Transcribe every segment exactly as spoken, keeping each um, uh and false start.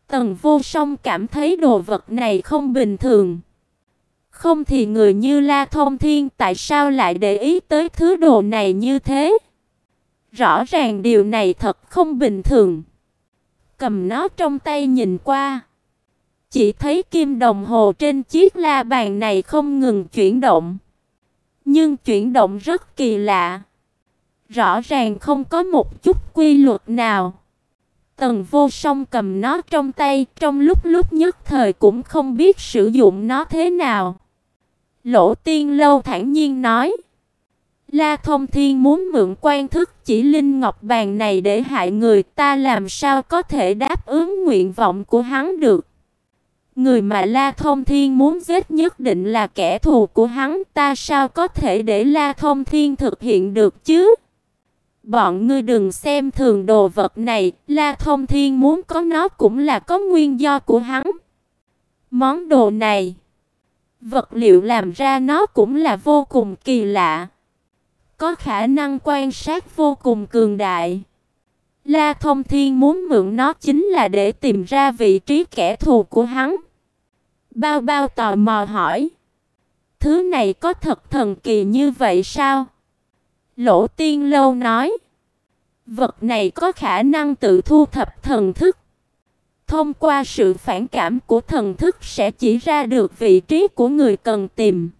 Tần Vô Song cảm thấy đồ vật này không bình thường. Không thì người như La Thông Thiên tại sao lại để ý tới thứ đồ này như thế? Rõ ràng điều này thật không bình thường. Cầm nó trong tay nhìn qua, chỉ thấy kim đồng hồ trên chiếc la bàn này không ngừng chuyển động. Nhưng chuyển động rất kỳ lạ. Rõ ràng không có một chút quy luật nào. Tần Vô Song cầm nó trong tay, trong lúc lúc nhất thời cũng không biết sử dụng nó thế nào. Lỗ Tiên Lâu thản nhiên nói: La Thông Thiên muốn mượn quan thức chỉ linh ngọc bàn này để hại người, ta làm sao có thể đáp ứng nguyện vọng của hắn được. Người mà La Thông Thiên muốn giết nhất định là kẻ thù của hắn, ta sao có thể để La Thông Thiên thực hiện được chứ? Bọn ngươi đừng xem thường đồ vật này, La Thông Thiên muốn có nó cũng là có nguyên do của hắn. Món đồ này, vật liệu làm ra nó cũng là vô cùng kỳ lạ, có khả năng quan sát vô cùng cường đại. La Thông Thiên muốn mượn nó chính là để tìm ra vị trí kẻ thù của hắn. Bao Bao tò mò hỏi: thứ này có thật thần kỳ như vậy sao? Lỗ Tiên Lâu nói: vật này có khả năng tự thu thập thần thức. Thông qua sự phản cảm của thần thức sẽ chỉ ra được vị trí của người cần tìm.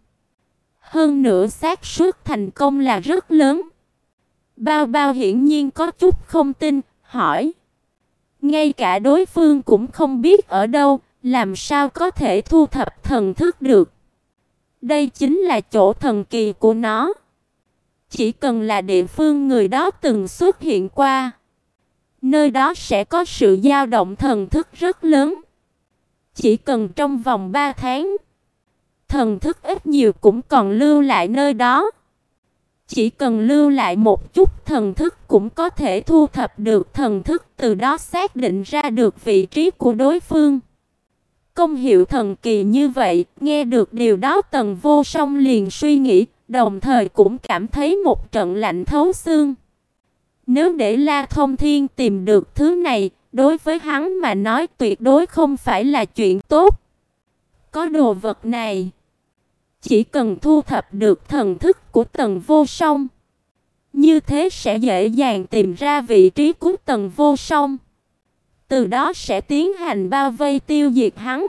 Hơn nữa xác suất thành công là rất lớn. Bao Bao hiển nhiên có chút không tin, hỏi: ngay cả đối phương cũng không biết ở đâu, làm sao có thể thu thập thần thức được? Đây chính là chỗ thần kỳ của nó. Chỉ cần là địa phương người đó từng xuất hiện qua, nơi đó sẽ có sự dao động thần thức rất lớn. Chỉ cần trong vòng ba tháng, thần thức ít nhiều cũng còn lưu lại nơi đó. Chỉ cần lưu lại một chút thần thức cũng có thể thu thập được thần thức, từ đó xác định ra được vị trí của đối phương. Công hiệu thần kỳ như vậy, nghe được điều đó Tần Vô Song liền suy nghĩ, đồng thời cũng cảm thấy một trận lạnh thấu xương. Nếu để La Thông Thiên tìm được thứ này, đối với hắn mà nói tuyệt đối không phải là chuyện tốt. Có đồ vật này, chỉ cần thu thập được thần thức của Tần Vô Song, như thế sẽ dễ dàng tìm ra vị trí của Tần Vô Song. Từ đó sẽ tiến hành bao vây tiêu diệt hắn.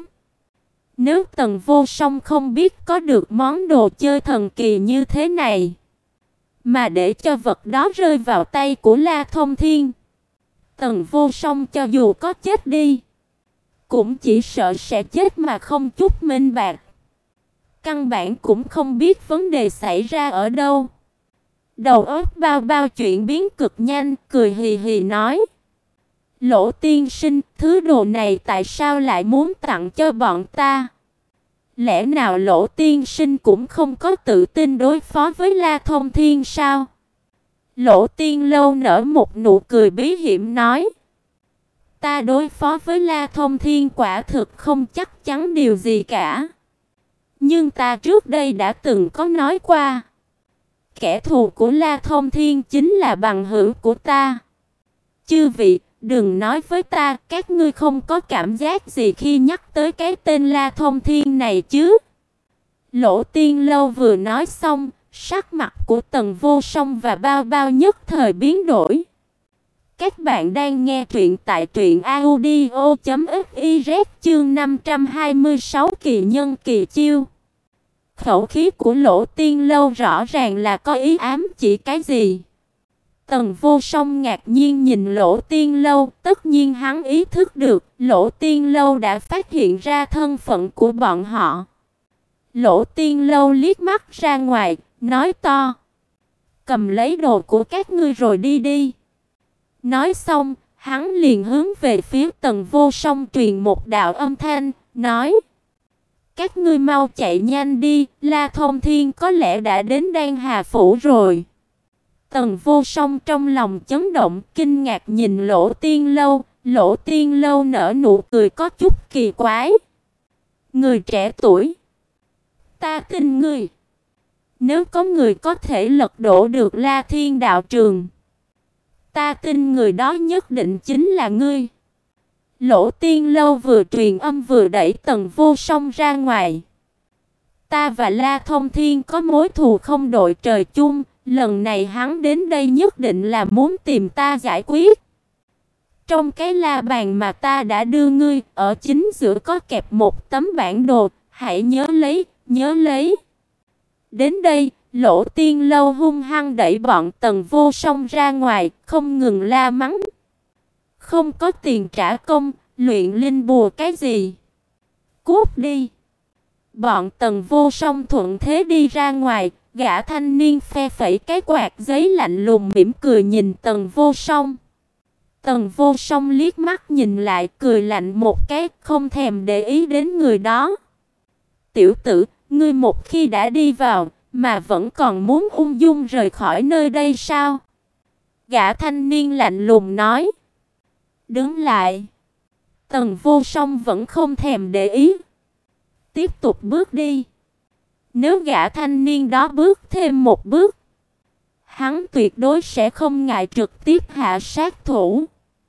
Nếu Tần Vô Song không biết có được món đồ chơi thần kỳ như thế này, mà để cho vật đó rơi vào tay của La Thông Thiên, Tần Vô Song cho dù có chết đi, cũng chỉ sợ sẽ chết mà không chút minh bạc. Căn bản cũng không biết vấn đề xảy ra ở đâu. Đầu óc Bao Bao chuyển biến cực nhanh, cười hì hì nói: Lỗ tiên sinh, thứ đồ này tại sao lại muốn tặng cho bọn ta? Lẽ nào Lỗ tiên sinh cũng không có tự tin đối phó với La Thông Thiên sao? Lỗ Tiên Lâu nở một nụ cười bí hiểm nói: ta đối phó với La Thông Thiên quả thực không chắc chắn điều gì cả. Nhưng ta trước đây đã từng có nói qua, kẻ thù của La Thông Thiên chính là bằng hữu của ta. Chư vị, đừng nói với ta các ngươi không có cảm giác gì khi nhắc tới cái tên La Thông Thiên này chứ. Lỗ Tiên Lâu vừa nói xong, sắc mặt của Tần Vô Song và Bao Bao nhất thời biến đổi. Các bạn đang nghe truyện tại truyện audio chấm fiz chương năm trăm hai mươi sáu kỳ nhân kỳ chiêu. Khẩu khí của Lỗ Tiên Lâu rõ ràng là có ý ám chỉ cái gì. Tần Vô Song ngạc nhiên nhìn Lỗ Tiên Lâu, tất nhiên hắn ý thức được Lỗ Tiên Lâu đã phát hiện ra thân phận của bọn họ. Lỗ Tiên Lâu liếc mắt ra ngoài, nói to: cầm lấy đồ của các ngươi rồi đi đi. Nói xong, hắn liền hướng về phía Tần Vô Song truyền một đạo âm thanh, nói: các ngươi mau chạy nhanh đi, La Thông Thiên có lẽ đã đến Đan Hà Phủ rồi. Tần Vô Song trong lòng chấn động, kinh ngạc nhìn Lỗ Tiên Lâu. Lỗ Tiên Lâu nở nụ cười có chút kỳ quái. Người trẻ tuổi, ta tin ngươi. Nếu có người có thể lật đổ được La Thiên đạo trường, ta tin người đó nhất định chính là ngươi. Lỗ Tiên Lâu vừa truyền âm vừa đẩy Tần Vô Song ra ngoài. Ta và La Thông Thiên có mối thù không đội trời chung, lần này hắn đến đây nhất định là muốn tìm ta giải quyết. Trong cái la bàn mà ta đã đưa ngươi, ở chính giữa có kẹp một tấm bản đồ, hãy nhớ lấy, nhớ lấy. Đến đây, Lỗ Tiên Lâu hung hăng đẩy bọn Tần Vô Song ra ngoài, không ngừng la mắng. Không có tiền trả công, luyện linh bùa cái gì? Cút đi! Bọn Tần Vô Song thuận thế đi ra ngoài, gã thanh niên phe phẩy cái quạt giấy lạnh lùng mỉm cười nhìn Tần Vô Song. Tần Vô Song liếc mắt nhìn lại, cười lạnh một cái, không thèm để ý đến người đó. Tiểu tử, ngươi một khi đã đi vào, mà vẫn còn muốn ung dung rời khỏi nơi đây sao? Gã thanh niên lạnh lùng nói. Đứng lại. Tần Vô Song vẫn không thèm để ý. Tiếp tục bước đi. Nếu gã thanh niên đó bước thêm một bước, hắn tuyệt đối sẽ không ngại trực tiếp hạ sát thủ,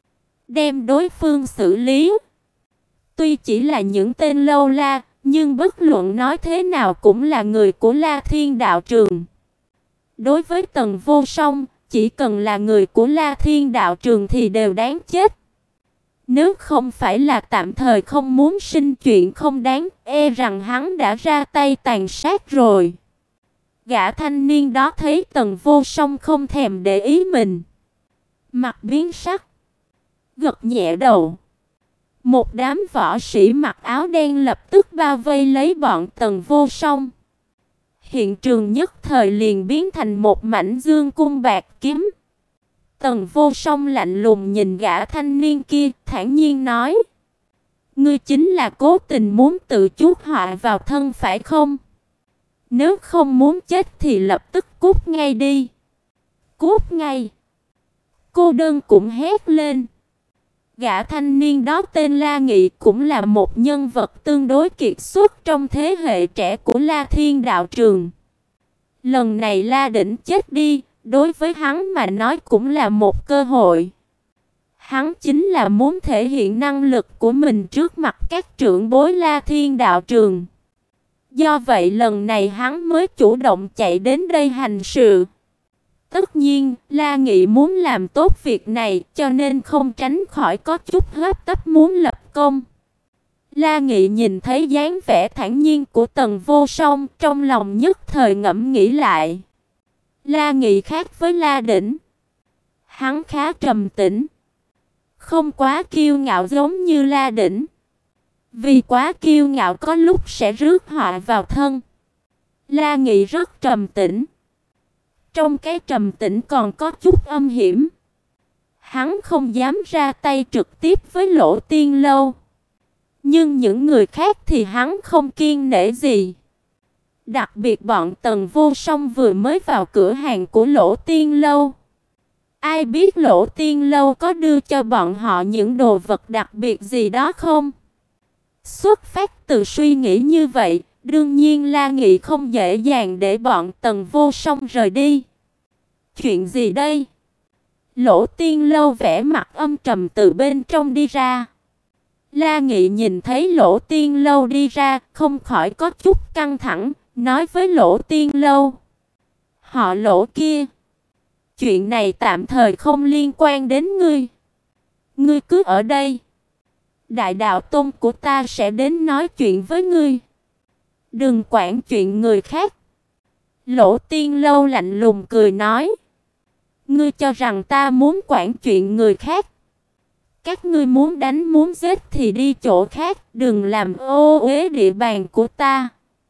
đem đối phương xử lý. Tuy chỉ là những tên lâu la, nhưng bất luận nói thế nào cũng là người của La Thiên Đạo Trường. Đối với Tần Vô Song, chỉ cần là người của La Thiên Đạo Trường thì đều đáng chết. Nếu không phải là tạm thời không muốn sinh chuyện không đáng, e rằng hắn đã ra tay tàn sát rồi. Gã thanh niên đó thấy Tần Vô Song không thèm để ý mình, mặt biến sắc, gật nhẹ đầu. Một đám võ sĩ mặc áo đen lập tức bao vây lấy bọn Tần Vô Song. Hiện trường nhất thời liền biến thành một mảnh dương cung bạc kiếm. Tần Vô Song lạnh lùng nhìn gã thanh niên kia, thản nhiên nói: ngươi chính là cố tình muốn tự chuốc họa vào thân phải không? Nếu không muốn chết thì lập tức cút ngay đi. Cút ngay! Cô đơn cũng hét lên. Gã thanh niên đó tên La Nghị, cũng là một nhân vật tương đối kiệt xuất trong thế hệ trẻ của La Thiên Đạo Trường. Lần này La Đỉnh chết đi, đối với hắn mà nói cũng là một cơ hội. Hắn chính là muốn thể hiện năng lực của mình trước mặt các trưởng bối La Thiên Đạo Trường. Do vậy lần này hắn mới chủ động chạy đến đây hành sự. Tất nhiên, La Nghị muốn làm tốt việc này, cho nên không tránh khỏi có chút hấp tấp muốn lập công. La Nghị nhìn thấy dáng vẻ thản nhiên của Tần Vô Song, trong lòng nhất thời ngẫm nghĩ lại. La Nghị khác với La Đỉnh. Hắn khá trầm tĩnh, không quá kiêu ngạo giống như La Đỉnh. Vì quá kiêu ngạo có lúc sẽ rước họa vào thân. La Nghị rất trầm tĩnh. Trong cái trầm tĩnh còn có chút âm hiểm. Hắn không dám ra tay trực tiếp với Lỗ Tiên Lâu. Nhưng những người khác thì hắn không kiêng nể gì. Đặc biệt bọn Tần Vô Song vừa mới vào cửa hàng của Lỗ Tiên Lâu. Ai biết Lỗ Tiên Lâu có đưa cho bọn họ những đồ vật đặc biệt gì đó không? Xuất phát từ suy nghĩ như vậy, đương nhiên La Nghị không dễ dàng để bọn Tần Vô Song rời đi. Chuyện gì đây? Lỗ Tiên Lâu vẻ mặt âm trầm từ bên trong đi ra. La Nghị nhìn thấy Lỗ Tiên Lâu đi ra, không khỏi có chút căng thẳng, nói với Lỗ Tiên Lâu: họ Lỗ kia, chuyện này tạm thời không liên quan đến ngươi. Ngươi cứ ở đây, Đại đạo tôn của ta sẽ đến nói chuyện với ngươi. Đừng quản chuyện người khác. Lỗ Tiên Lâu lạnh lùng cười nói: ngươi cho rằng ta muốn quản chuyện người khác? Các ngươi muốn đánh muốn giết thì đi chỗ khác, đừng làm ô uế địa bàn của ta.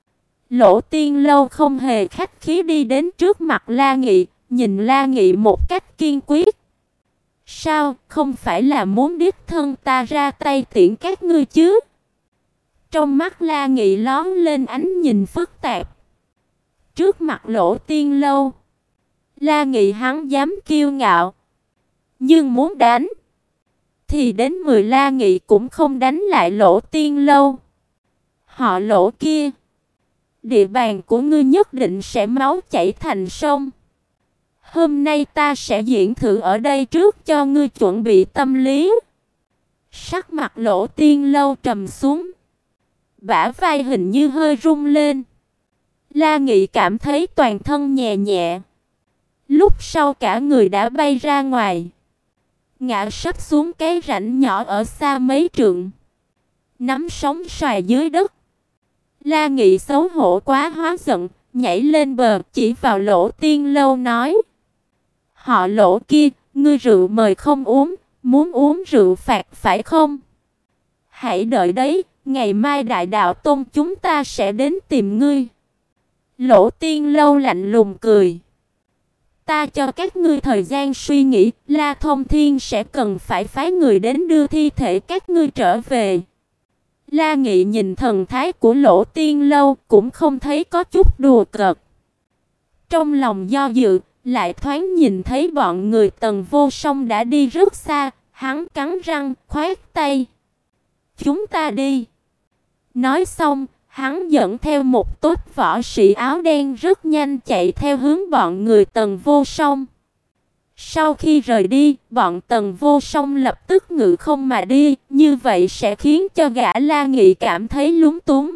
Lỗ Tiên Lâu không hề khách khí đi đến trước mặt La Nghị, nhìn La Nghị một cách kiên quyết. Sao, không phải là muốn đích thân ta ra tay tiễn các ngươi chứ? Trong mắt La Nghị lóe lên ánh nhìn phức tạp. Trước mặt Lỗ Tiên Lâu, La Nghị hắn dám kiêu ngạo, nhưng muốn đánh thì đến mười La Nghị cũng không đánh lại Lỗ Tiên Lâu. Họ Lỗ kia, địa bàn của ngươi nhất định sẽ máu chảy thành sông. Hôm nay ta sẽ diễn thử ở đây trước cho ngươi chuẩn bị tâm lý. Sắc mặt Lỗ Tiên Lâu trầm xuống, bả vai hình như hơi rung lên. La Nghị cảm thấy toàn thân nhẹ nhẹ, lúc sau cả người đã bay ra ngoài, ngã sấp xuống cái rãnh nhỏ ở xa mấy trượng, nắm sóng xoài dưới đất. La Nghị xấu hổ quá hóa giận, nhảy lên bờ, chỉ vào Lỗ Tiên Lâu nói: "Họ Lỗ kia, ngươi rượu mời không uống, muốn uống rượu phạt phải không? Hãy đợi đấy, ngày mai Đại Đạo Tôn chúng ta sẽ đến tìm ngươi." Lỗ Tiên Lâu lạnh lùng cười: "Ta cho các ngươi thời gian suy nghĩ, La Thông Thiên sẽ cần phải phái người đến đưa thi thể các ngươi trở về." La Nghị nhìn thần thái của Lỗ Tiên Lâu cũng không thấy có chút đùa cợt. Trong lòng do dự, lại thoáng nhìn thấy bọn người Tần Vô Song đã đi rất xa, hắn cắn răng, khoát tay: "Chúng ta đi." Nói xong, hắn dẫn theo một tốt võ sĩ áo đen rất nhanh chạy theo hướng bọn người Tần Vô Song. Sau khi rời đi, bọn Tần Vô Song lập tức ngự không mà đi, như vậy sẽ khiến cho gã La Nghị cảm thấy lúng túng.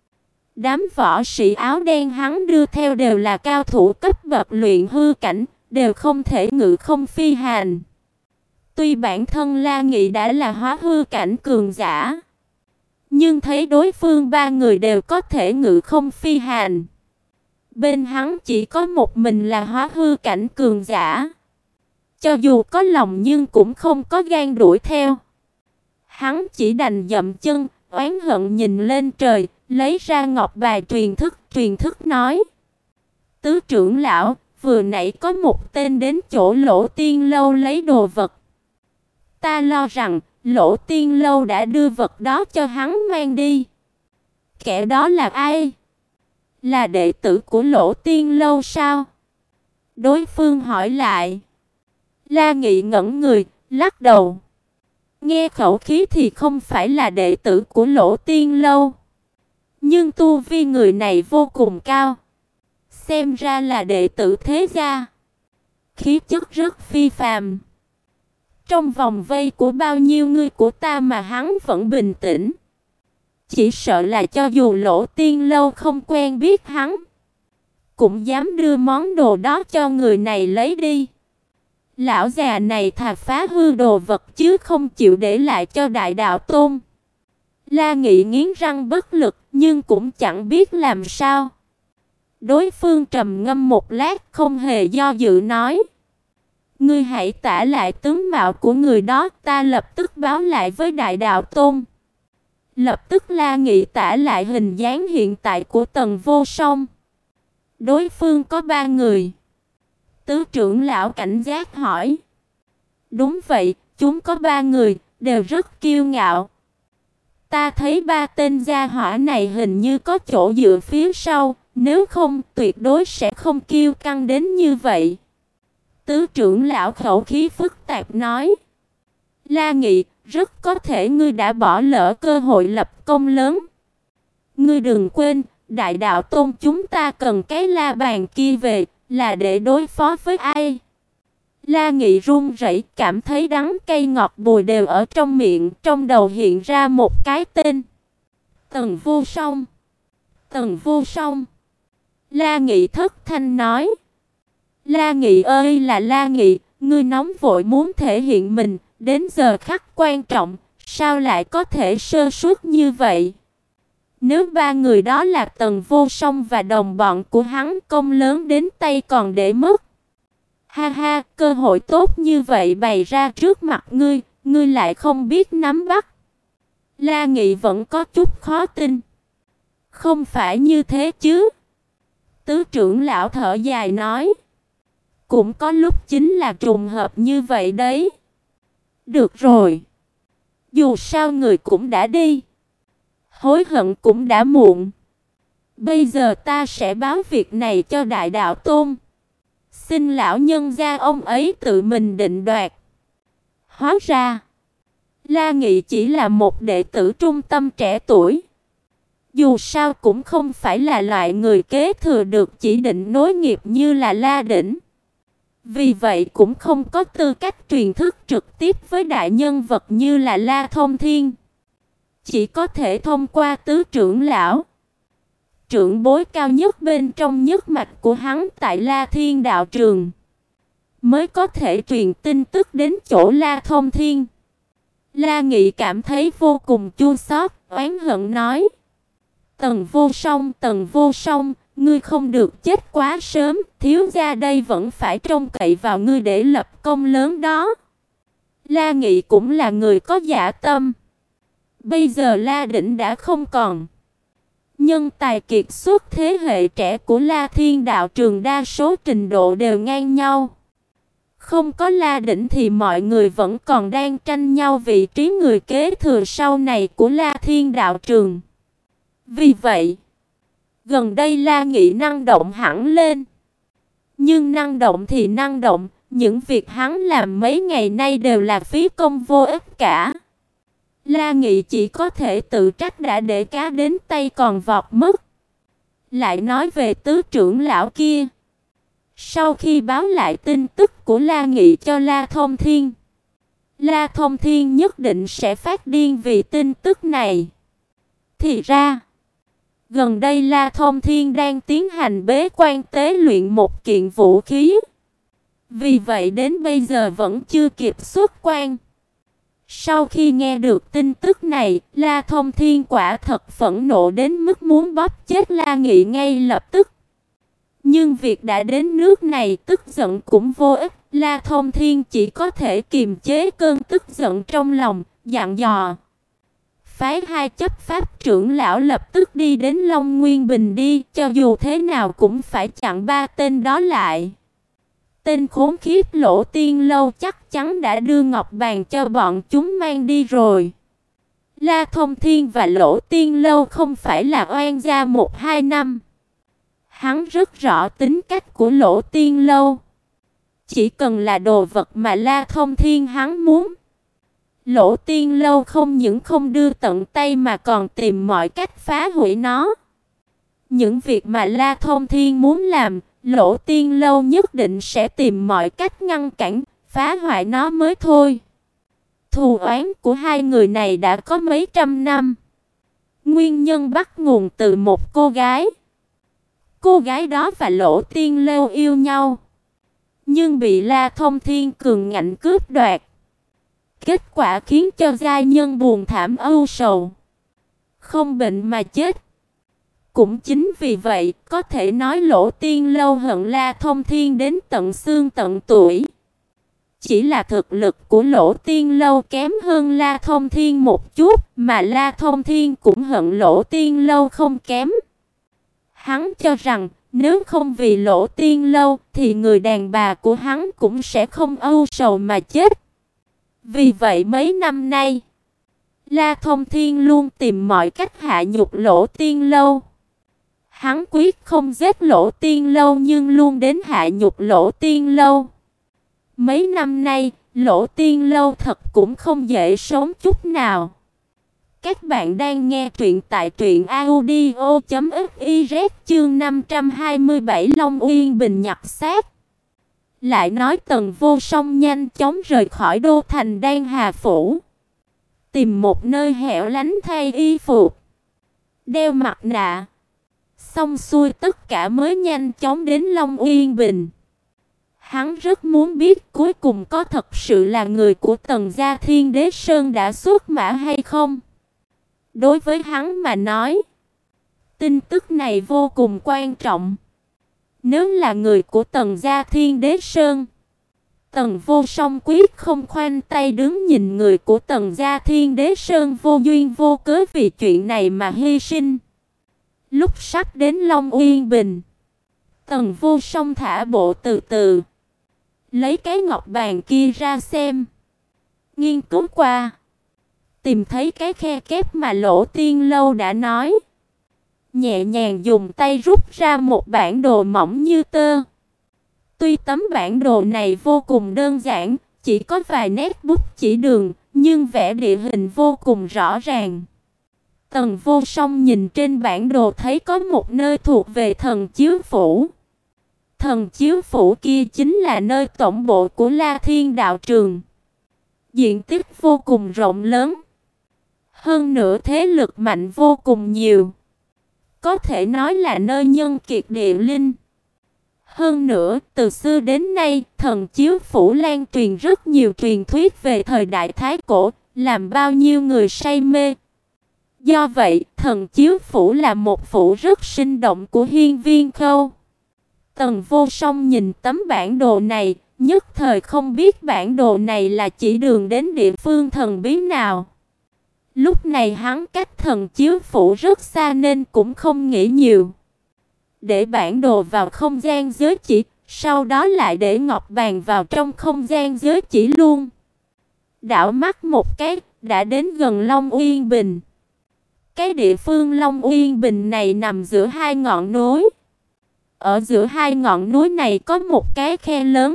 Đám võ sĩ áo đen hắn đưa theo đều là cao thủ cấp bậc luyện hư cảnh, đều không thể ngự không phi hành. Tuy bản thân La Nghị đã là hóa hư cảnh cường giả, nhưng thấy đối phương ba người đều có thể ngự không phi hành, bên hắn chỉ có một mình là hóa hư cảnh cường giả, cho dù có lòng nhưng cũng không có gan đuổi theo. Hắn chỉ đành dậm chân, oán hận nhìn lên trời, lấy ra ngọc bài truyền thức, truyền thức nói: "Tứ trưởng lão, vừa nãy có một tên đến chỗ Lỗ Tiên Lâu lấy đồ vật. Ta lo rằng Lỗ Tiên Lâu đã đưa vật đó cho hắn mang đi." "Kẻ đó là ai? Là đệ tử của Lỗ Tiên Lâu sao?" đối phương hỏi lại. La Nghị ngẩn người, lắc đầu. Nghe khẩu khí thì không phải là đệ tử của Lỗ Tiên Lâu, nhưng tu vi người này vô cùng cao, xem ra là đệ tử thế gia, khí chất rất phi phàm. Trong vòng vây của bao nhiêu người của ta mà hắn vẫn bình tĩnh, chỉ sợ là cho dù Lỗ Tiên Lâu không quen biết hắn, cũng dám đưa món đồ đó cho người này lấy đi. Lão già này thà phá hư đồ vật chứ không chịu để lại cho Đại Đạo Tôn. La Nghị nghiến răng bất lực, nhưng cũng chẳng biết làm sao. Đối phương trầm ngâm một lát, không hề do dự nói: "Ngươi hãy tả lại tướng mạo của người đó, ta lập tức báo lại với Đại Đạo Tôn." Lập tức La Nghị tả lại hình dáng hiện tại của Tần Vô Song. Đối phương có ba người. Tứ trưởng lão cảnh giác hỏi: "Đúng vậy, chúng có ba người, đều rất kiêu ngạo. Ta thấy ba tên gia hỏa này hình như có chỗ dựa phía sau, nếu không tuyệt đối sẽ không kiêu căng đến như vậy." Tứ trưởng lão khẩu khí phức tạp nói: "La Nghị, rất có thể ngươi đã bỏ lỡ cơ hội lập công lớn. Ngươi đừng quên, Đại Đạo Tôn chúng ta cần cái la bàn kia về, là để đối phó với ai?" La Nghị run rẩy, cảm thấy đắng cay ngọt bùi đều ở trong miệng, trong đầu hiện ra một cái tên: Tần Vô Song. Tần Vô Song. La Nghị thất thanh nói: "La Nghị ơi là La Nghị, ngươi nóng vội muốn thể hiện mình, đến giờ khắc quan trọng, sao lại có thể sơ suất như vậy? Nếu ba người đó là Tần Vô Song và đồng bọn của hắn, công lớn đến tay còn để mất. Ha ha, cơ hội tốt như vậy bày ra trước mặt ngươi, ngươi lại không biết nắm bắt." La Nghị vẫn có chút khó tin. "Không phải như thế chứ?" Tứ trưởng lão thở dài nói: "Cũng có lúc chính là trùng hợp như vậy đấy." "Được rồi, dù sao người cũng đã đi, hối hận cũng đã muộn. Bây giờ ta sẽ báo việc này cho Đại Đạo Tôn, xin lão nhân gia ông ấy tự mình định đoạt." Hóa ra, La Nghị chỉ là một đệ tử trung tâm trẻ tuổi. Dù sao cũng không phải là loại người kế thừa được chỉ định nối nghiệp như là La Đỉnh. Vì vậy cũng không có tư cách truyền thức trực tiếp với đại nhân vật như là La Thông Thiên. Chỉ có thể thông qua tứ trưởng lão, trưởng bối cao nhất bên trong nhất mạch của hắn tại La Thiên đạo trường, mới có thể truyền tin tức đến chỗ La Thông Thiên. La Nghị cảm thấy vô cùng chua xót, oán hận nói: Tần Vô Song, Tần Vô Song, ngươi không được chết quá sớm, thiếu gia đây vẫn phải trông cậy vào ngươi để lập công lớn đó. La Nghị cũng là người có dạ tâm. Bây giờ La Đỉnh đã không còn. Nhân tài kiệt xuất thế hệ trẻ của La Thiên đạo trường đa số trình độ đều ngang nhau. Không có La Đỉnh thì mọi người vẫn còn đang tranh nhau vị trí người kế thừa sau này của La Thiên đạo trường. Vì vậy, gần đây La Nghị năng động hẳn lên. Nhưng năng động thì năng động, những việc hắn làm mấy ngày nay đều là phí công vô ích cả. La Nghị chỉ có thể tự trách đã để cá đến tay còn vọt mất. Lại nói về tứ trưởng lão kia. Sau khi báo lại tin tức của La Nghị cho La Thông Thiên, La Thông Thiên nhất định sẽ phát điên vì tin tức này. Thì ra, gần đây La Thông Thiên đang tiến hành bế quan tế luyện một kiện vũ khí. Vì vậy đến bây giờ vẫn chưa kịp xuất quan. Sau khi nghe được tin tức này, La Thông Thiên quả thật phẫn nộ đến mức muốn bóp chết La Nghị ngay lập tức. Nhưng việc đã đến nước này, tức giận cũng vô ích. La Thông Thiên chỉ có thể kiềm chế cơn tức giận trong lòng, dặn dò: phái hai chấp pháp trưởng lão lập tức đi đến Long Nguyên Bình đi, cho dù thế nào cũng phải chặn ba tên đó lại. Tên khốn khiếp Lỗ Tiên Lâu chắc chắn đã đưa ngọc bàn cho bọn chúng mang đi rồi. La Thông Thiên và Lỗ Tiên Lâu không phải là oan gia một hai năm. Hắn rất rõ tính cách của Lỗ Tiên Lâu. Chỉ cần là đồ vật mà La Thông Thiên hắn muốn, Lỗ Tiên Lâu không những không đưa tận tay mà còn tìm mọi cách phá hủy nó. Những việc mà La Thông Thiên muốn làm, Lỗ Tiên Lâu nhất định sẽ tìm mọi cách ngăn cản, phá hoại nó mới thôi. Thù oán của hai người này đã có mấy trăm năm. Nguyên nhân bắt nguồn từ một cô gái. Cô gái đó và Lỗ Tiên Lâu yêu nhau, nhưng bị La Thông Thiên cường ngạnh cướp đoạt. Kết quả khiến cho giai nhân buồn thảm ưu sầu, không bệnh mà chết. Cũng chính vì vậy, có thể nói Lỗ Tiên Lâu hận La Thông Thiên đến tận xương tận tủy. Chỉ là thực lực của Lỗ Tiên Lâu kém hơn La Thông Thiên một chút, mà La Thông Thiên cũng hận Lỗ Tiên Lâu không kém. Hắn cho rằng, nếu không vì Lỗ Tiên Lâu, thì người đàn bà của hắn cũng sẽ không ưu sầu mà chết. Vì vậy mấy năm nay, La Thông Thiên luôn tìm mọi cách hạ nhục Lỗ Tiên Lâu. Hắn quyết không giết Lỗ Tiên Lâu nhưng luôn đến hạ nhục Lỗ Tiên Lâu. Mấy năm nay, Lỗ Tiên Lâu thật cũng không dễ sống chút nào. Các bạn đang nghe truyện tại truyện audio chấm fiz chương năm trăm hai mươi bảy Long Uyên Bình nhặt xác. Lại nói Tần Vô Song nhanh chóng rời khỏi đô thành Đan Hà Phủ, tìm một nơi hẻo lánh thay y phục, đeo mặt nạ, xong xuôi tất cả mới nhanh chóng đến Long Uyên Bình. Hắn rất muốn biết cuối cùng có thật sự là người của Tần gia Thiên Đế Sơn đã xuất mã hay không. Đối với hắn mà nói, tin tức này vô cùng quan trọng. Nếu là người của Tần gia Thiên Đế Sơn, Tần Vô Song quyết không khoanh tay đứng nhìn người của Tần gia Thiên Đế Sơn vô duyên vô cớ vì chuyện này mà hy sinh. Lúc sắp đến Long Uyên Bình, Tần Vô Song thả bộ từ từ, lấy cái ngọc bàn kia ra xem, nghiên cứu qua, tìm thấy cái khe kép mà Lỗ Tiên Lâu đã nói. Nhẹ nhàng dùng tay rút ra một bản đồ mỏng như tơ. Tuy tấm bản đồ này vô cùng đơn giản, chỉ có vài nét bút chỉ đường, nhưng vẽ địa hình vô cùng rõ ràng. Tần Vô Song nhìn trên bản đồ thấy có một nơi thuộc về Thần Chiếu Phủ. Thần chiếu phủ kia chính là nơi tổng bộ của La Thiên đạo trường. Diện tích vô cùng rộng lớn. Hơn nữa thế lực mạnh vô cùng nhiều. Có thể nói là nơi nhân kiệt địa linh. Hơn nữa, từ xưa đến nay, thần chiếu phủ lan truyền rất nhiều truyền thuyết về thời đại Thái Cổ, làm bao nhiêu người say mê. Do vậy, thần chiếu phủ là một phủ rất sinh động của Hiên Viên Khâu. Tần Vô Song nhìn tấm bản đồ này, nhất thời không biết bản đồ này là chỉ đường đến địa phương thần bí nào. Lúc này hắn cách thần chiếu phủ rất xa nên cũng không nghĩ nhiều. Để bản đồ vào không gian giới chỉ, sau đó lại để ngọc bàn vào trong không gian giới chỉ luôn. Đảo mắt một cái, đã đến gần Long Uyên Bình. Cái địa phương Long Uyên Bình này nằm giữa hai ngọn núi. Ở giữa hai ngọn núi này có một cái khe lớn,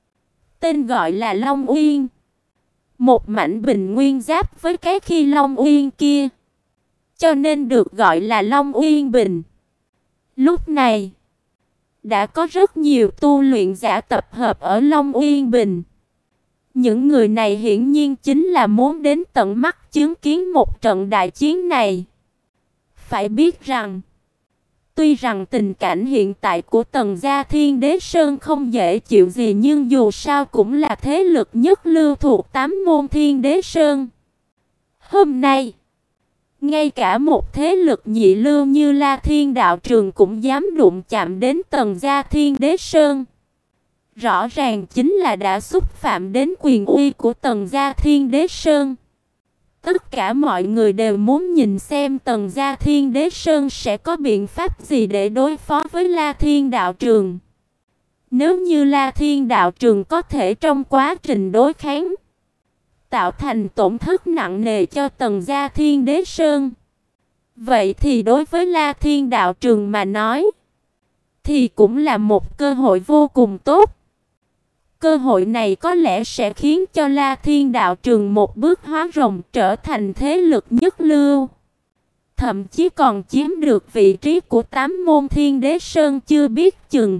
tên gọi là Long Uyên. Một mảnh bình nguyên giáp với cái khi Long Uyên kia, cho nên được gọi là Long Uyên Bình. Lúc này, đã có rất nhiều tu luyện giả tập hợp ở Long Uyên Bình. Những người này hiển nhiên chính là muốn đến tận mắt chứng kiến một trận đại chiến này. Phải biết rằng, tuy rằng tình cảnh hiện tại của Tần gia Thiên Đế Sơn không dễ chịu gì, nhưng dù sao cũng là thế lực nhất lưu thuộc tám môn Thiên Đế Sơn. Hôm nay, ngay cả một thế lực nhị lưu như La Thiên đạo trường cũng dám đụng chạm đến Tần gia Thiên Đế Sơn. Rõ ràng chính là đã xúc phạm đến quyền uy của Tần gia Thiên Đế Sơn. Tất cả mọi người đều muốn nhìn xem Tần gia Thiên Đế Sơn sẽ có biện pháp gì để đối phó với La Thiên đạo trường. Nếu như La Thiên đạo trường có thể trong quá trình đối kháng tạo thành tổn thất nặng nề cho Tần gia Thiên Đế Sơn, vậy thì đối với La Thiên đạo trường mà nói, thì cũng là một cơ hội vô cùng tốt. Cơ hội này có lẽ sẽ khiến cho La Thiên đạo trường một bước hóa rồng trở thành thế lực nhất lưu. Thậm chí còn chiếm được vị trí của tám môn Thiên Đế Sơn chưa biết chừng.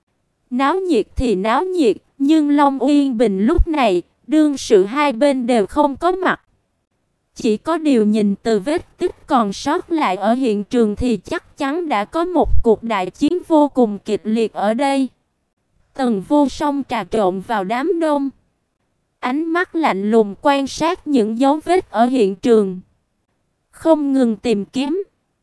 Náo nhiệt thì náo nhiệt, nhưng Long Uyên Bình lúc này, đương sự hai bên đều không có mặt. Chỉ có điều nhìn từ vết tích còn sót lại ở hiện trường thì chắc chắn đã có một cuộc đại chiến vô cùng kịch liệt ở đây. Tần Vô Song trà trộn vào đám đông, ánh mắt lạnh lùng quan sát những dấu vết ở hiện trường, không ngừng tìm kiếm.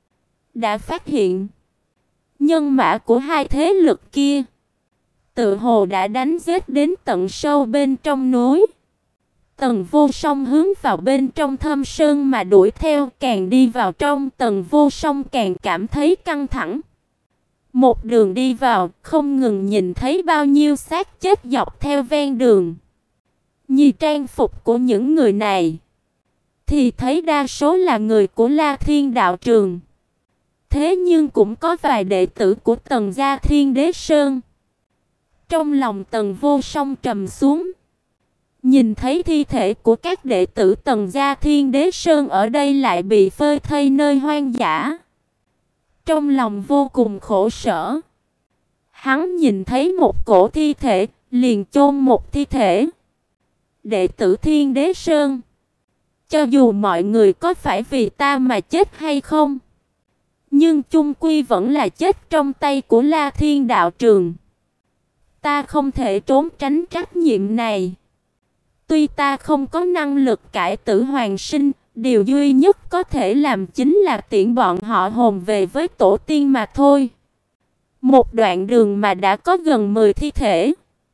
Đã phát hiện nhân mã của hai thế lực kia tự hồ đã đánh giết đến tận sâu bên trong núi. Tần Vô Song hướng vào bên trong thâm sơn mà đuổi theo, càng đi vào trong Tần Vô Song càng cảm thấy căng thẳng. Một đường đi vào, không ngừng nhìn thấy bao nhiêu xác chết dọc theo ven đường. Nhìn trang phục của những người này, thì thấy đa số là người của La Thiên đạo trường. Thế nhưng cũng có vài đệ tử của Tần gia Thiên Đế Sơn. Trong lòng Tần Vô Song trầm xuống. Nhìn thấy thi thể của các đệ tử Tần gia Thiên Đế Sơn ở đây lại bị phơi thây nơi hoang dã, trong lòng vô cùng khổ sở. Hắn nhìn thấy một cổ thi thể, liền chôn một thi thể. Đệ tử Thiên Đế Sơn, cho dù mọi người có phải vì ta mà chết hay không, nhưng chung quy vẫn là chết trong tay của La Thiên đạo trường. Ta không thể trốn tránh trách nhiệm này. Tuy ta không có năng lực cải tử hoàn sinh, điều duy nhất có thể làm chính là tiễn bọn họ hồn về với tổ tiên mà thôi. Một đoạn đường mà đã có gần mười thi thể.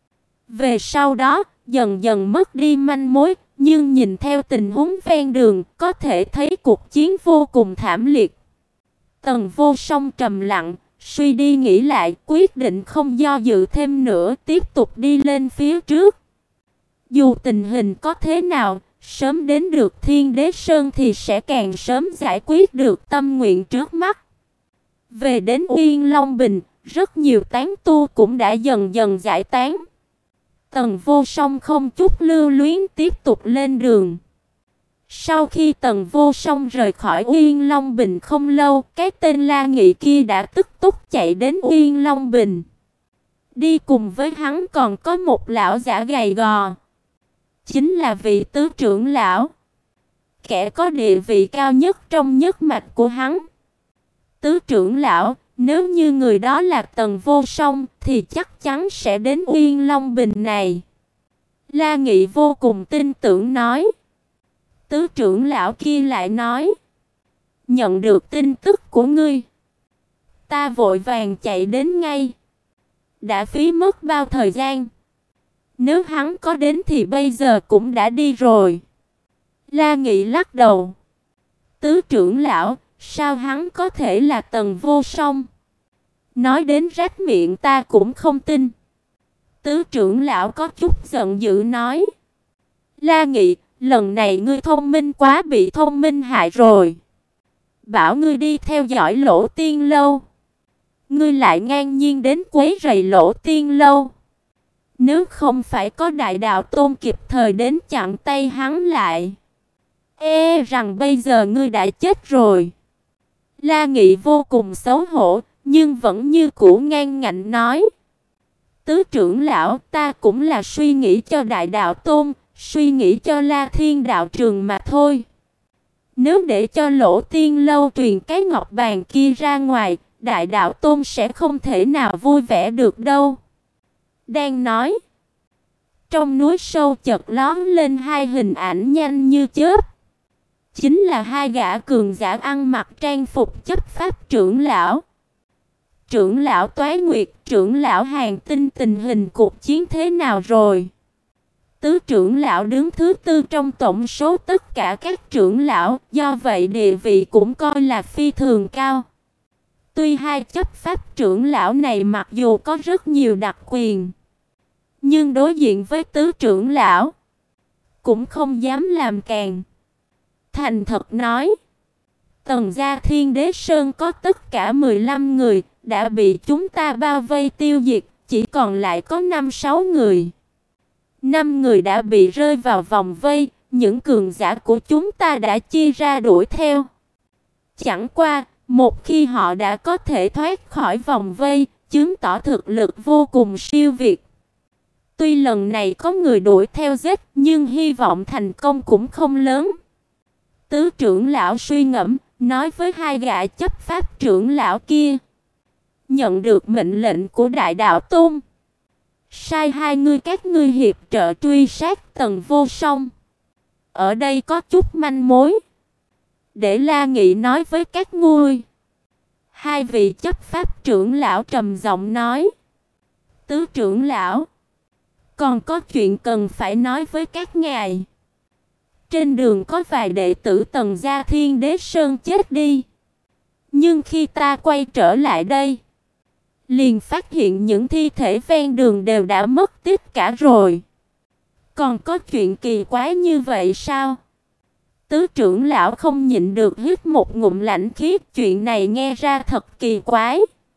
Về sau đó, dần dần mất đi manh mối, nhưng nhìn theo tình huống ven đường, có thể thấy cuộc chiến vô cùng thảm liệt. Tần Vô Song trầm lặng, suy đi nghĩ lại, quyết định không do dự thêm nữa, tiếp tục đi lên phía trước. Dù tình hình có thế nào, sớm đến được Thiên Đế Sơn thì sẽ càng sớm giải quyết được tâm nguyện trước mắt. Về đến Uyên Long Bình, rất nhiều tán tu cũng đã dần dần giải tán. Tần Vô Song không chút lưu luyến tiếp tục lên đường. Sau khi Tần Vô Song rời khỏi Uyên Long Bình không lâu, cái tên La Nghị kia đã tức tốc chạy đến Uyên Long Bình. Đi cùng với hắn còn có một lão giả gầy gò, chính là vị tứ trưởng lão, kẻ có địa vị cao nhất trong nhất mạch của hắn. Tứ trưởng lão, nếu như người đó là Tần Vô Song thì chắc chắn sẽ đến Uyên Long Bình này. La Nghị vô cùng tin tưởng nói. Tứ trưởng lão kia lại nói, nhận được tin tức của ngươi, ta vội vàng chạy đến ngay. Đã phí mất bao thời gian. Nếu hắn có đến thì bây giờ cũng đã đi rồi. La Nghị lắc đầu. Tứ trưởng lão, sao hắn có thể là Tần Vô Song? Nói đến rách miệng ta cũng không tin. Tứ trưởng lão có chút giận dữ nói. La Nghị, lần này ngươi thông minh quá, bị thông minh hại rồi. Bảo ngươi đi theo dõi Lỗ Tiên lâu, ngươi lại ngang nhiên đến quấy rầy Lỗ Tiên lâu. Nếu không phải có Đại Đạo Tôn kịp thời đến chặn tay hắn lại, e rằng bây giờ ngươi đã chết rồi. La Nghị vô cùng xấu hổ, nhưng vẫn như cũ ngang ngạnh nói. Tứ trưởng lão, ta cũng là suy nghĩ cho Đại Đạo Tôn, suy nghĩ cho La Thiên đạo trường mà thôi. Nếu để cho Lỗ Tiên lâu truyền cái ngọc bàn kia ra ngoài, Đại Đạo Tôn sẽ không thể nào vui vẻ được đâu. Đang nói, trong núi sâu chợt lóe lên hai hình ảnh nhanh như chớp. Chính là hai gã cường giả ăn mặc trang phục chấp pháp trưởng lão. Trưởng lão Toái Nguyệt, trưởng lão Hàn Tinh, tình hình cuộc chiến thế nào rồi? Tứ trưởng lão đứng thứ tư trong tổng số tất cả các trưởng lão, do vậy địa vị cũng coi là phi thường cao. Tuy hai chấp pháp trưởng lão này mặc dù có rất nhiều đặc quyền, nhưng đối diện với tứ trưởng lão cũng không dám làm càn. Thành thật nói, Tần gia Thiên Đế Sơn có tất cả mười lăm người, đã bị chúng ta bao vây tiêu diệt, chỉ còn lại có năm sáu người. Năm người đã bị rơi vào vòng vây, những cường giả của chúng ta đã chia ra đuổi theo. Chẳng qua, một khi họ đã có thể thoát khỏi vòng vây, chứng tỏ thực lực vô cùng siêu việt. Tuy lần này có người đuổi theo giết, nhưng hy vọng thành công cũng không lớn. Tứ trưởng lão suy ngẫm, nói với hai gã chấp pháp trưởng lão kia. Nhận được mệnh lệnh của Đại Đạo Tôn, sai hai ngươi các ngươi hiệp trợ truy sát Tần Vô Song. Ở đây có chút manh mối, để La Nghị nói với các ngươi. Hai vị chấp pháp trưởng lão trầm giọng nói. Tứ trưởng lão, còn có chuyện cần phải nói với các ngài. Trên đường có vài đệ tử Tần gia Thiên Đế Sơn chết đi, nhưng khi ta quay trở lại đây, liền phát hiện những thi thể ven đường đều đã mất tích cả rồi. Còn có chuyện kỳ quái như vậy sao? Tứ trưởng lão không nhịn được hít một ngụm lãnh khí, chuyện này nghe ra thật kỳ quái.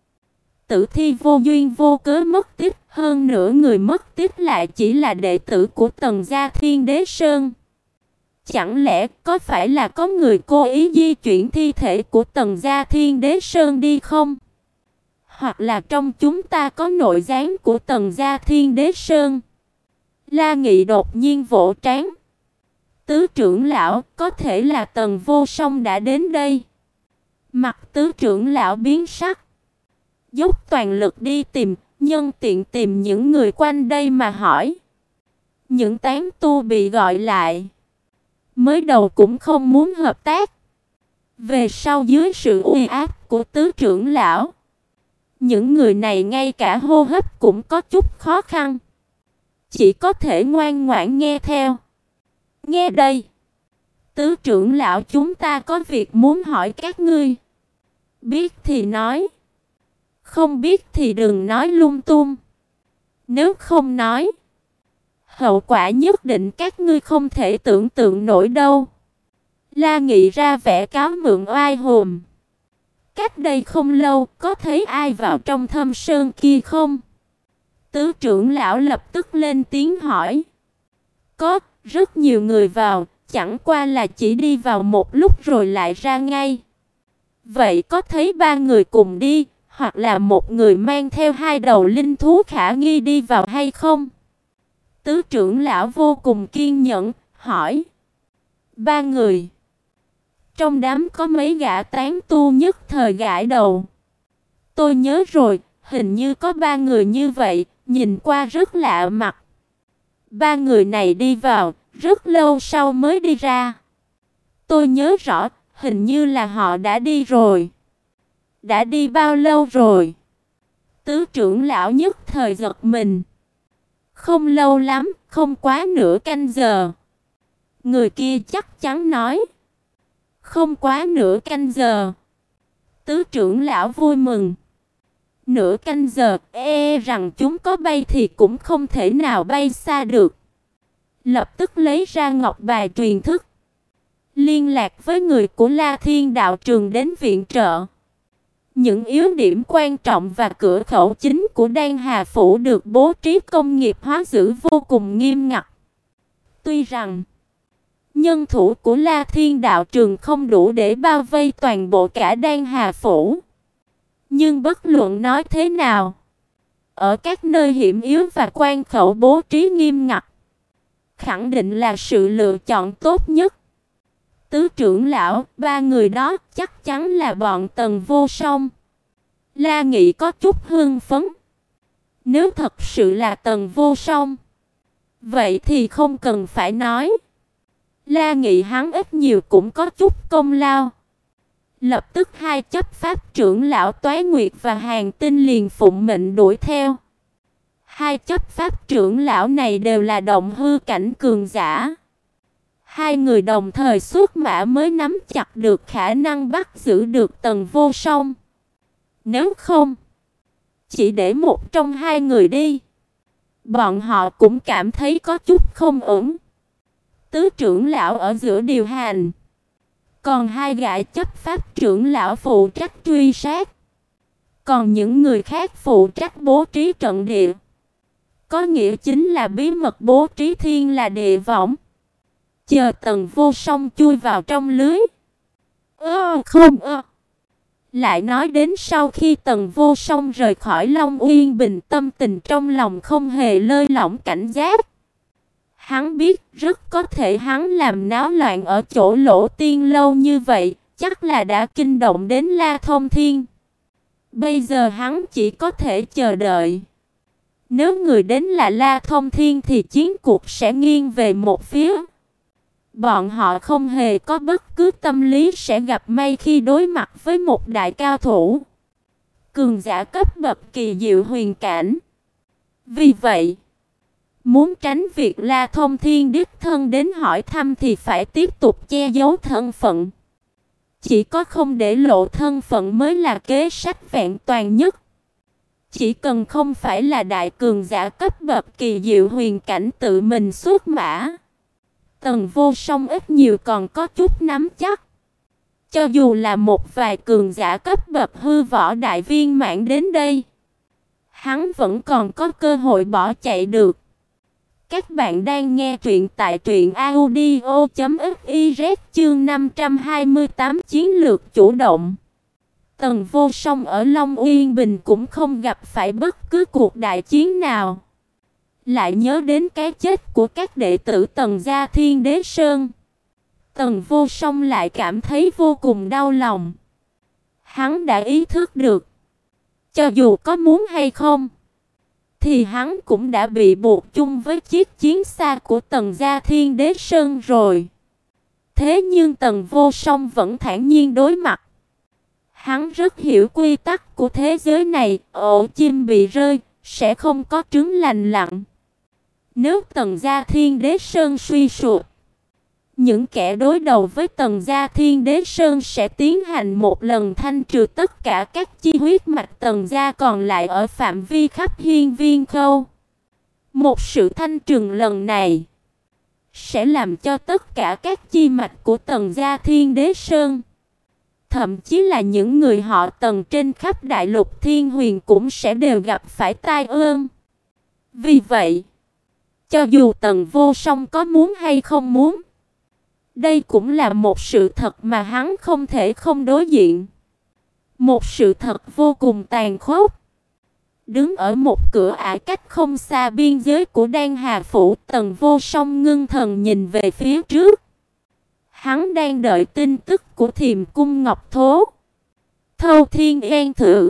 Tử thi vô duyên vô cớ mất tích, hơn nữa người mất tích lại chỉ là đệ tử của Tần gia Thiên Đế Sơn. Chẳng lẽ có phải là có người cố ý di chuyển thi thể của Tần gia Thiên Đế Sơn đi không? Hoặc là trong chúng ta có nội gián của Tần gia Thiên Đế Sơn? La Nghị đột nhiên vỗ trán. Tứ trưởng lão, có thể là Tần Vô Song đã đến đây. Mặt tứ trưởng lão biến sắc, dốc toàn lực đi tìm, nhân tiện tìm những người quanh đây mà hỏi. Những tán tu bị gọi lại, mới đầu cũng không muốn hợp tác. Về sau dưới sự uy áp của tứ trưởng lão, những người này ngay cả hô hấp cũng có chút khó khăn, chỉ có thể ngoan ngoãn nghe theo. Nghe đây, tứ trưởng lão, chúng ta có việc muốn hỏi các ngươi. Biết thì nói, không biết thì đừng nói lung tung. Nếu không nói, hậu quả nhất định các ngươi không thể tưởng tượng nổi đâu. La Nghị ra vẻ cáo mượn oai hùng. Cách đây không lâu, có thấy ai vào trong thâm sơn kia không? Tứ trưởng lão lập tức lên tiếng hỏi. Có, rất nhiều người vào, chẳng qua là chỉ đi vào một lúc rồi lại ra ngay. Vậy có thấy ba người cùng đi, hoặc là một người mang theo hai đầu linh thú khả nghi đi vào hay không? Tứ trưởng lão vô cùng kiên nhẫn, hỏi. Ba người. Trong đám có mấy gã tán tu nhất thời gãi đầu. Tôi nhớ rồi, hình như có ba người như vậy, nhìn qua rất lạ mặt. Ba người này đi vào, rất lâu sau mới đi ra. Tôi nhớ rõ, hình như là họ đã đi rồi. Đã đi bao lâu rồi? Tứ trưởng lão nhất thời giật mình. Không lâu lắm, không quá nửa canh giờ. Người kia chắc chắn nói. Không quá nửa canh giờ. Tứ trưởng lão vui mừng. Nửa canh giờ, e rằng chúng có bay thì cũng không thể nào bay xa được. Lập tức lấy ra ngọc bài truyền thức. Liên lạc với người của La Thiên đạo trường đến viện trợ. Những yếu điểm quan trọng và cửa khẩu chính của Đan Hà Phủ được bố trí công nghiệp hóa giữ vô cùng nghiêm ngặt. Tuy rằng nhân thủ của La Thiên đạo trường không đủ để bao vây toàn bộ cả Đan Hà Phủ, nhưng bất luận nói thế nào, ở các nơi hiểm yếu và quan khẩu bố trí nghiêm ngặt, khẳng định là sự lựa chọn tốt nhất. Tứ trưởng lão, ba người đó chắc chắn là bọn Tần Vô Song. La Nghị có chút hưng phấn. Nếu thật sự là Tần Vô Song, vậy thì không cần phải nói. La Nghị hắn ít nhiều cũng có chút công lao. Lập tức hai chấp pháp trưởng lão Toái Nguyệt và Hàn Tinh liền phụng mệnh đuổi theo. Hai chấp pháp trưởng lão này đều là động hư cảnh cường giả. Hai người đồng thời xuất mã mới nắm chặt được khả năng bắt giữ được Tần Vô Song. Nếu không, chỉ để một trong hai người đi, bọn họ cũng cảm thấy có chút không ổn. Tứ trưởng lão ở giữa điều hành, còn hai gã chấp pháp trưởng lão phụ trách truy sát, còn những người khác phụ trách bố trí trận địa. Có nghĩa chính là bí mật bố trí thiên là địa võng, chờ Tần Vô Song chui vào trong lưới. Ơ không ơ. Lại nói đến sau khi Tần Vô Song rời khỏi Long Uyên Bình, tâm tình trong lòng không hề lơi lỏng cảnh giác. Hắn biết rất có thể hắn làm náo loạn ở chỗ Lỗ Tiên lâu như vậy, chắc là đã kinh động đến La Thông Thiên. Bây giờ hắn chỉ có thể chờ đợi. Nếu người đến là La Thông Thiên thì chiến cuộc sẽ nghiêng về một phía. Bọn họ không hề có bất cứ tâm lý sẽ gặp may khi đối mặt với một đại cao thủ, cường giả cấp bậc kỳ diệu huyền cảnh. Vì vậy, muốn tránh việc La Thông Thiên đích thân đến hỏi thăm thì phải tiếp tục che giấu thân phận. Chỉ có không để lộ thân phận mới là kế sách vẹn toàn nhất. Chỉ cần không phải là đại cường giả cấp bậc kỳ diệu huyền cảnh tự mình xuất mã, Tần Vô Song ít nhiều còn có chút nắm chắc. Cho dù là một vài cường giả cấp bậc hư võ đại viên mãn đến đây, hắn vẫn còn có cơ hội bỏ chạy được. Các bạn đang nghe truyện tại truyện audio chấm fiz chương năm trăm hai mươi tám chiến lược chủ động. Tần Vô Song ở Long Uyên Bình cũng không gặp phải bất cứ cuộc đại chiến nào. Lại nhớ đến cái chết của các đệ tử Tần gia Thiên Đế Sơn, Tần Vô Song lại cảm thấy vô cùng đau lòng. Hắn đã ý thức được, cho dù có muốn hay không, thì hắn cũng đã bị buộc chung với chiếc chiến xa của Tần gia Thiên Đế Sơn rồi. Thế nhưng Tần Vô Song vẫn thản nhiên đối mặt. Hắn rất hiểu quy tắc của thế giới này, ổ chim bị rơi, sẽ không có trứng lành lặn. Nếu Tần gia Thiên Đế Sơn suy sụp, những kẻ đối đầu với Tần gia Thiên Đế Sơn sẽ tiến hành một lần thanh trừ tất cả các chi huyết mạch Tần gia còn lại ở phạm vi khắp Hiên Viên Khâu. Một sự thanh trừng lần này sẽ làm cho tất cả các chi mạch của Tần gia Thiên Đế Sơn, thậm chí là những người họ Tần trên khắp đại lục Thiên Huyền cũng sẽ đều gặp phải tai ương. Vì vậy, cho dù Tần Vô Song có muốn hay không muốn, đây cũng là một sự thật mà hắn không thể không đối diện. Một sự thật vô cùng tàn khốc. Đứng ở một cửa ải cách không xa biên giới của Đan Hà phủ, Tần Vô Song ngưng thần nhìn về phía trước. Hắn đang đợi tin tức của Thiềm Cung Ngọc Thố, Thâu Thiên An Thử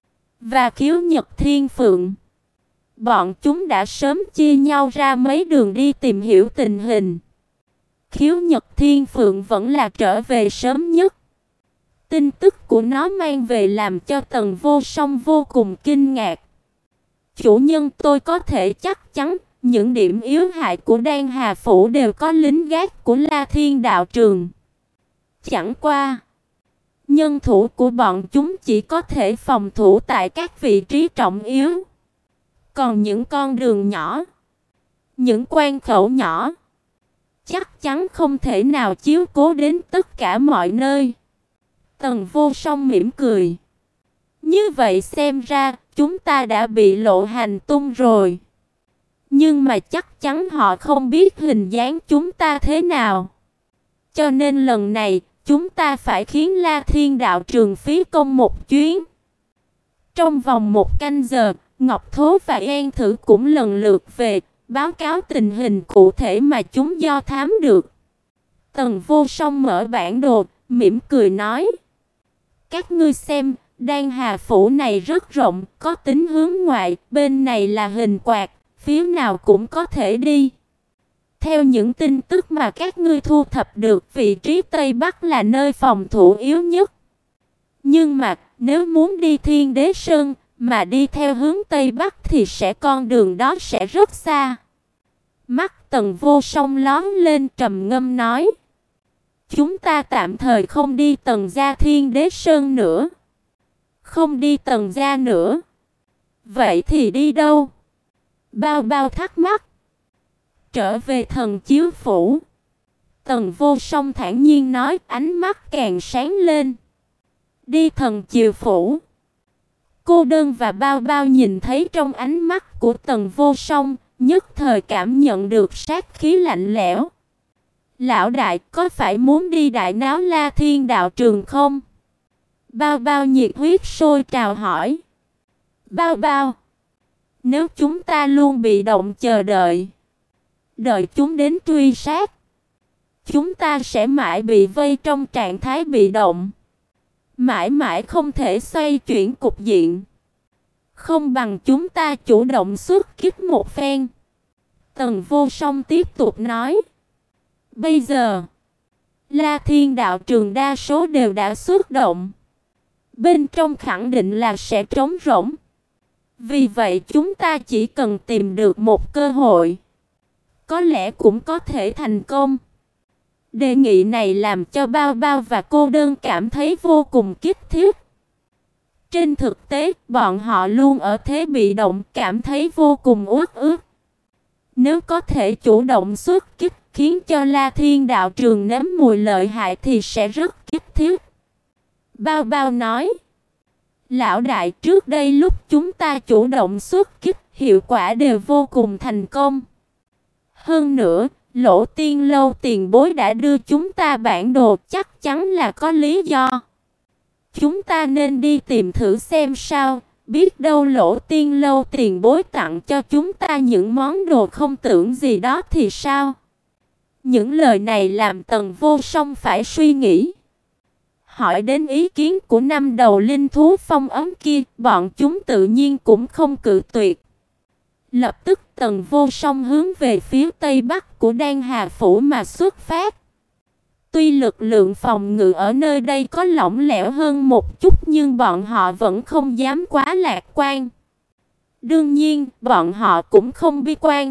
và Khiếu Nhật Thiên Phượng. Bọn chúng đã sớm chia nhau ra mấy đường đi tìm hiểu tình hình. Khiếu Nhật Thiên Phượng vẫn là trở về sớm nhất. Tin tức của nó mang về làm cho Tần Vô Song vô cùng kinh ngạc. Chủ nhân, tôi có thể chắc chắn những điểm yếu hại của Đan Hà phủ đều có lính gác của La Thiên đạo trường. Chẳng qua, nhân thủ của bọn chúng chỉ có thể phòng thủ tại các vị trí trọng yếu. Còn những con đường nhỏ, những quan khẩu nhỏ, chắc chắn không thể nào chiếu cố đến tất cả mọi nơi. Tần Vô Song mỉm cười. Như vậy xem ra, chúng ta đã bị lộ hành tung rồi. Nhưng mà chắc chắn họ không biết hình dáng chúng ta thế nào. Cho nên lần này, chúng ta phải khiến La Thiên đạo trường phí công một chuyến. Trong vòng một canh giờ, Ngọc Thố và An Thử cũng lần lượt về, báo cáo tình hình cụ thể mà chúng do thám được. Tần Vô Song mở bản đồ, mỉm cười nói. Các ngươi xem, Đan Hà phủ này rất rộng, có tính hướng ngoại, bên này là hình quạt, phía nào cũng có thể đi. Theo những tin tức mà các ngươi thu thập được, vị trí Tây Bắc là nơi phòng thủ yếu nhất. Nhưng mà, nếu muốn đi Thiên Đế Sơn, mà đi theo hướng Tây Bắc thì sẽ con đường đó sẽ rất xa. Mắt Tần Vô Song lóe lên, trầm ngâm nói. Chúng ta tạm thời không đi Tần gia Thiên Đế Sơn nữa. Không đi Tần gia nữa. Vậy thì đi đâu? Bao Bao thắc mắc. Trở về Thần Chiếu phủ. Tần Vô Song thản nhiên nói, ánh mắt càng sáng lên. Đi Thần Chiếu phủ. Cô Đơn và Bao Bao nhìn thấy trong ánh mắt của Tần Vô Song, nhất thời cảm nhận được sát khí lạnh lẽo. Lão đại, có phải muốn đi đại náo La Thiên đạo trường không? Bao Bao nhiệt huyết sôi trào hỏi. Bao Bao, nếu chúng ta luôn bị động chờ đợi, đợi chúng đến truy sát, chúng ta sẽ mãi bị vây trong trạng thái bị động, mãi mãi không thể xoay chuyển cục diện. Không bằng chúng ta chủ động xuất kích một phen. Tần Vô Song tiếp tục nói. Bây giờ, La Thiên đạo trường đa số đều đã xuất động. Bên trong khẳng định là sẽ trống rỗng. Vì vậy chúng ta chỉ cần tìm được một cơ hội, có lẽ cũng có thể thành công. Đề nghị này làm cho Bao Bao và Cô Đơn cảm thấy vô cùng kích thiết. Trên thực tế, bọn họ luôn ở thế bị động, cảm thấy vô cùng uất ức. Nếu có thể chủ động xuất kích, khiến cho La Thiên đạo trường nếm mùi lợi hại thì sẽ rất kích thiết. Bao Bao nói. Lão đại, trước đây lúc chúng ta chủ động xuất kích, hiệu quả đều vô cùng thành công. Hơn nữa, Lỗ Tiên Lâu tiền bối đã đưa chúng ta bản đồ, chắc chắn là có lý do. Chúng ta nên đi tìm thử xem sao, biết đâu Lỗ Tiên Lâu tiền bối tặng cho chúng ta những món đồ không tưởng gì đó thì sao? Những lời này làm Tần Vô Song phải suy nghĩ. Hỏi đến ý kiến của năm đầu linh thú phong ấm kia, bọn chúng tự nhiên cũng không cự tuyệt. Lập tức Tần Vô Song hướng về phía tây bắc của Đan Hà phủ mà xuất phát. Tuy lực lượng phòng ngự ở nơi đây có lỏng lẻo hơn một chút, nhưng bọn họ vẫn không dám quá lạc quan. Đương nhiên, bọn họ cũng không bi quan.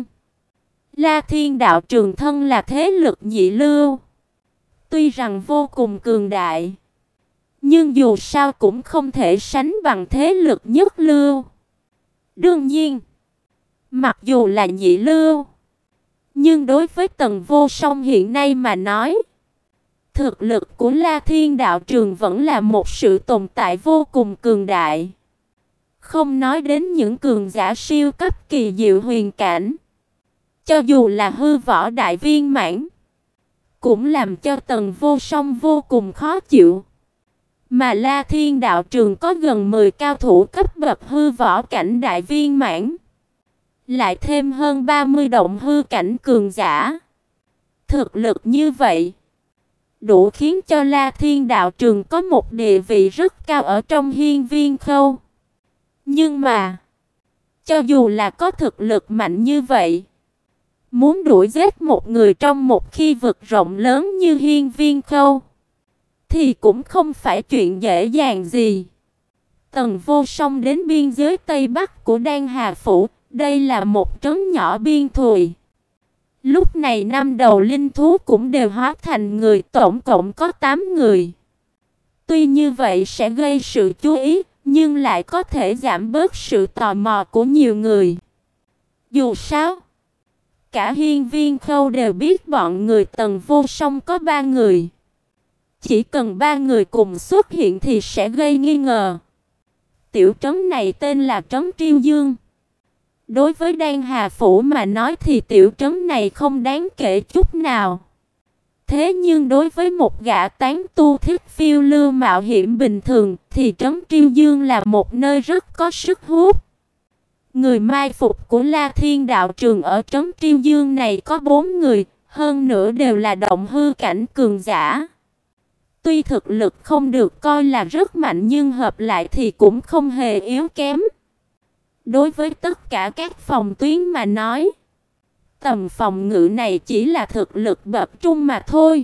La Thiên đạo trường thân là thế lực nhị lưu. Tuy rằng vô cùng cường đại, nhưng dù sao cũng không thể sánh bằng thế lực nhất lưu. Đương nhiên, mặc dù là nhị lưu, nhưng đối với Tần Vô Song hiện nay mà nói, thực lực của La Thiên đạo trường vẫn là một sự tồn tại vô cùng cường đại. Không nói đến những cường giả siêu cấp kỳ diệu huyền cảnh, cho dù là hư võ đại viên mãn, cũng làm cho Tần Vô Song vô cùng khó chịu. Mà La Thiên đạo trường có gần mười cao thủ cấp bậc hư võ cảnh đại viên mãn, lại thêm hơn ba mươi động hư cảnh cường giả. Thực lực như vậy đủ khiến cho La Thiên đạo trường có một địa vị rất cao ở trong Hiên Viên Khâu. Nhưng mà, cho dù là có thực lực mạnh như vậy, muốn đuổi giết một người trong một khi vực rộng lớn như Hiên Viên Khâu thì cũng không phải chuyện dễ dàng gì. Tần Vô Song đến biên giới Tây Bắc của Đan Hà Phủ, đây là một trấn nhỏ biên thùy. Lúc này năm đầu linh thú cũng đều hóa thành người, tổng cộng có tám người. Tuy như vậy sẽ gây sự chú ý, nhưng lại có thể giảm bớt sự tò mò của nhiều người. Dù sao, cả Hiên Viên Khâu đều biết bọn người Tần Vô Song có ba người. Chỉ cần ba người cùng xuất hiện thì sẽ gây nghi ngờ. Tiểu trấn này tên là trấn Triêu Dương. Đối với Đan Hà Phủ mà nói thì tiểu trấn này không đáng kể chút nào. Thế nhưng đối với một gã tán tu thích phiêu lưu mạo hiểm bình thường thì trấn Triêu Dương là một nơi rất có sức hút. Người mai phục của La Thiên đạo trường ở trấn Triêu Dương này có bốn người, hơn nữa đều là động hư cảnh cường giả. Tuy thực lực không được coi là rất mạnh nhưng hợp lại thì cũng không hề yếu kém. Đối với tất cả các phòng tuyến mà nói, tầm phòng ngự này chỉ là thực lực bậc trung mà thôi.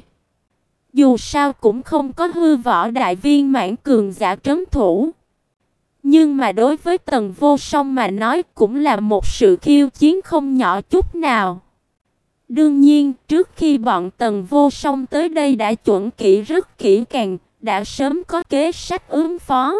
Dù sao cũng không có hư võ đại viên mãn cường giả trấn thủ. Nhưng mà đối với Tần Vô Song mà nói cũng là một sự khiêu chiến không nhỏ chút nào. Đương nhiên, trước khi bọn Tần Vô Song tới đây đã chuẩn kỹ rất kỹ càng, đã sớm có kế sách ứng phó.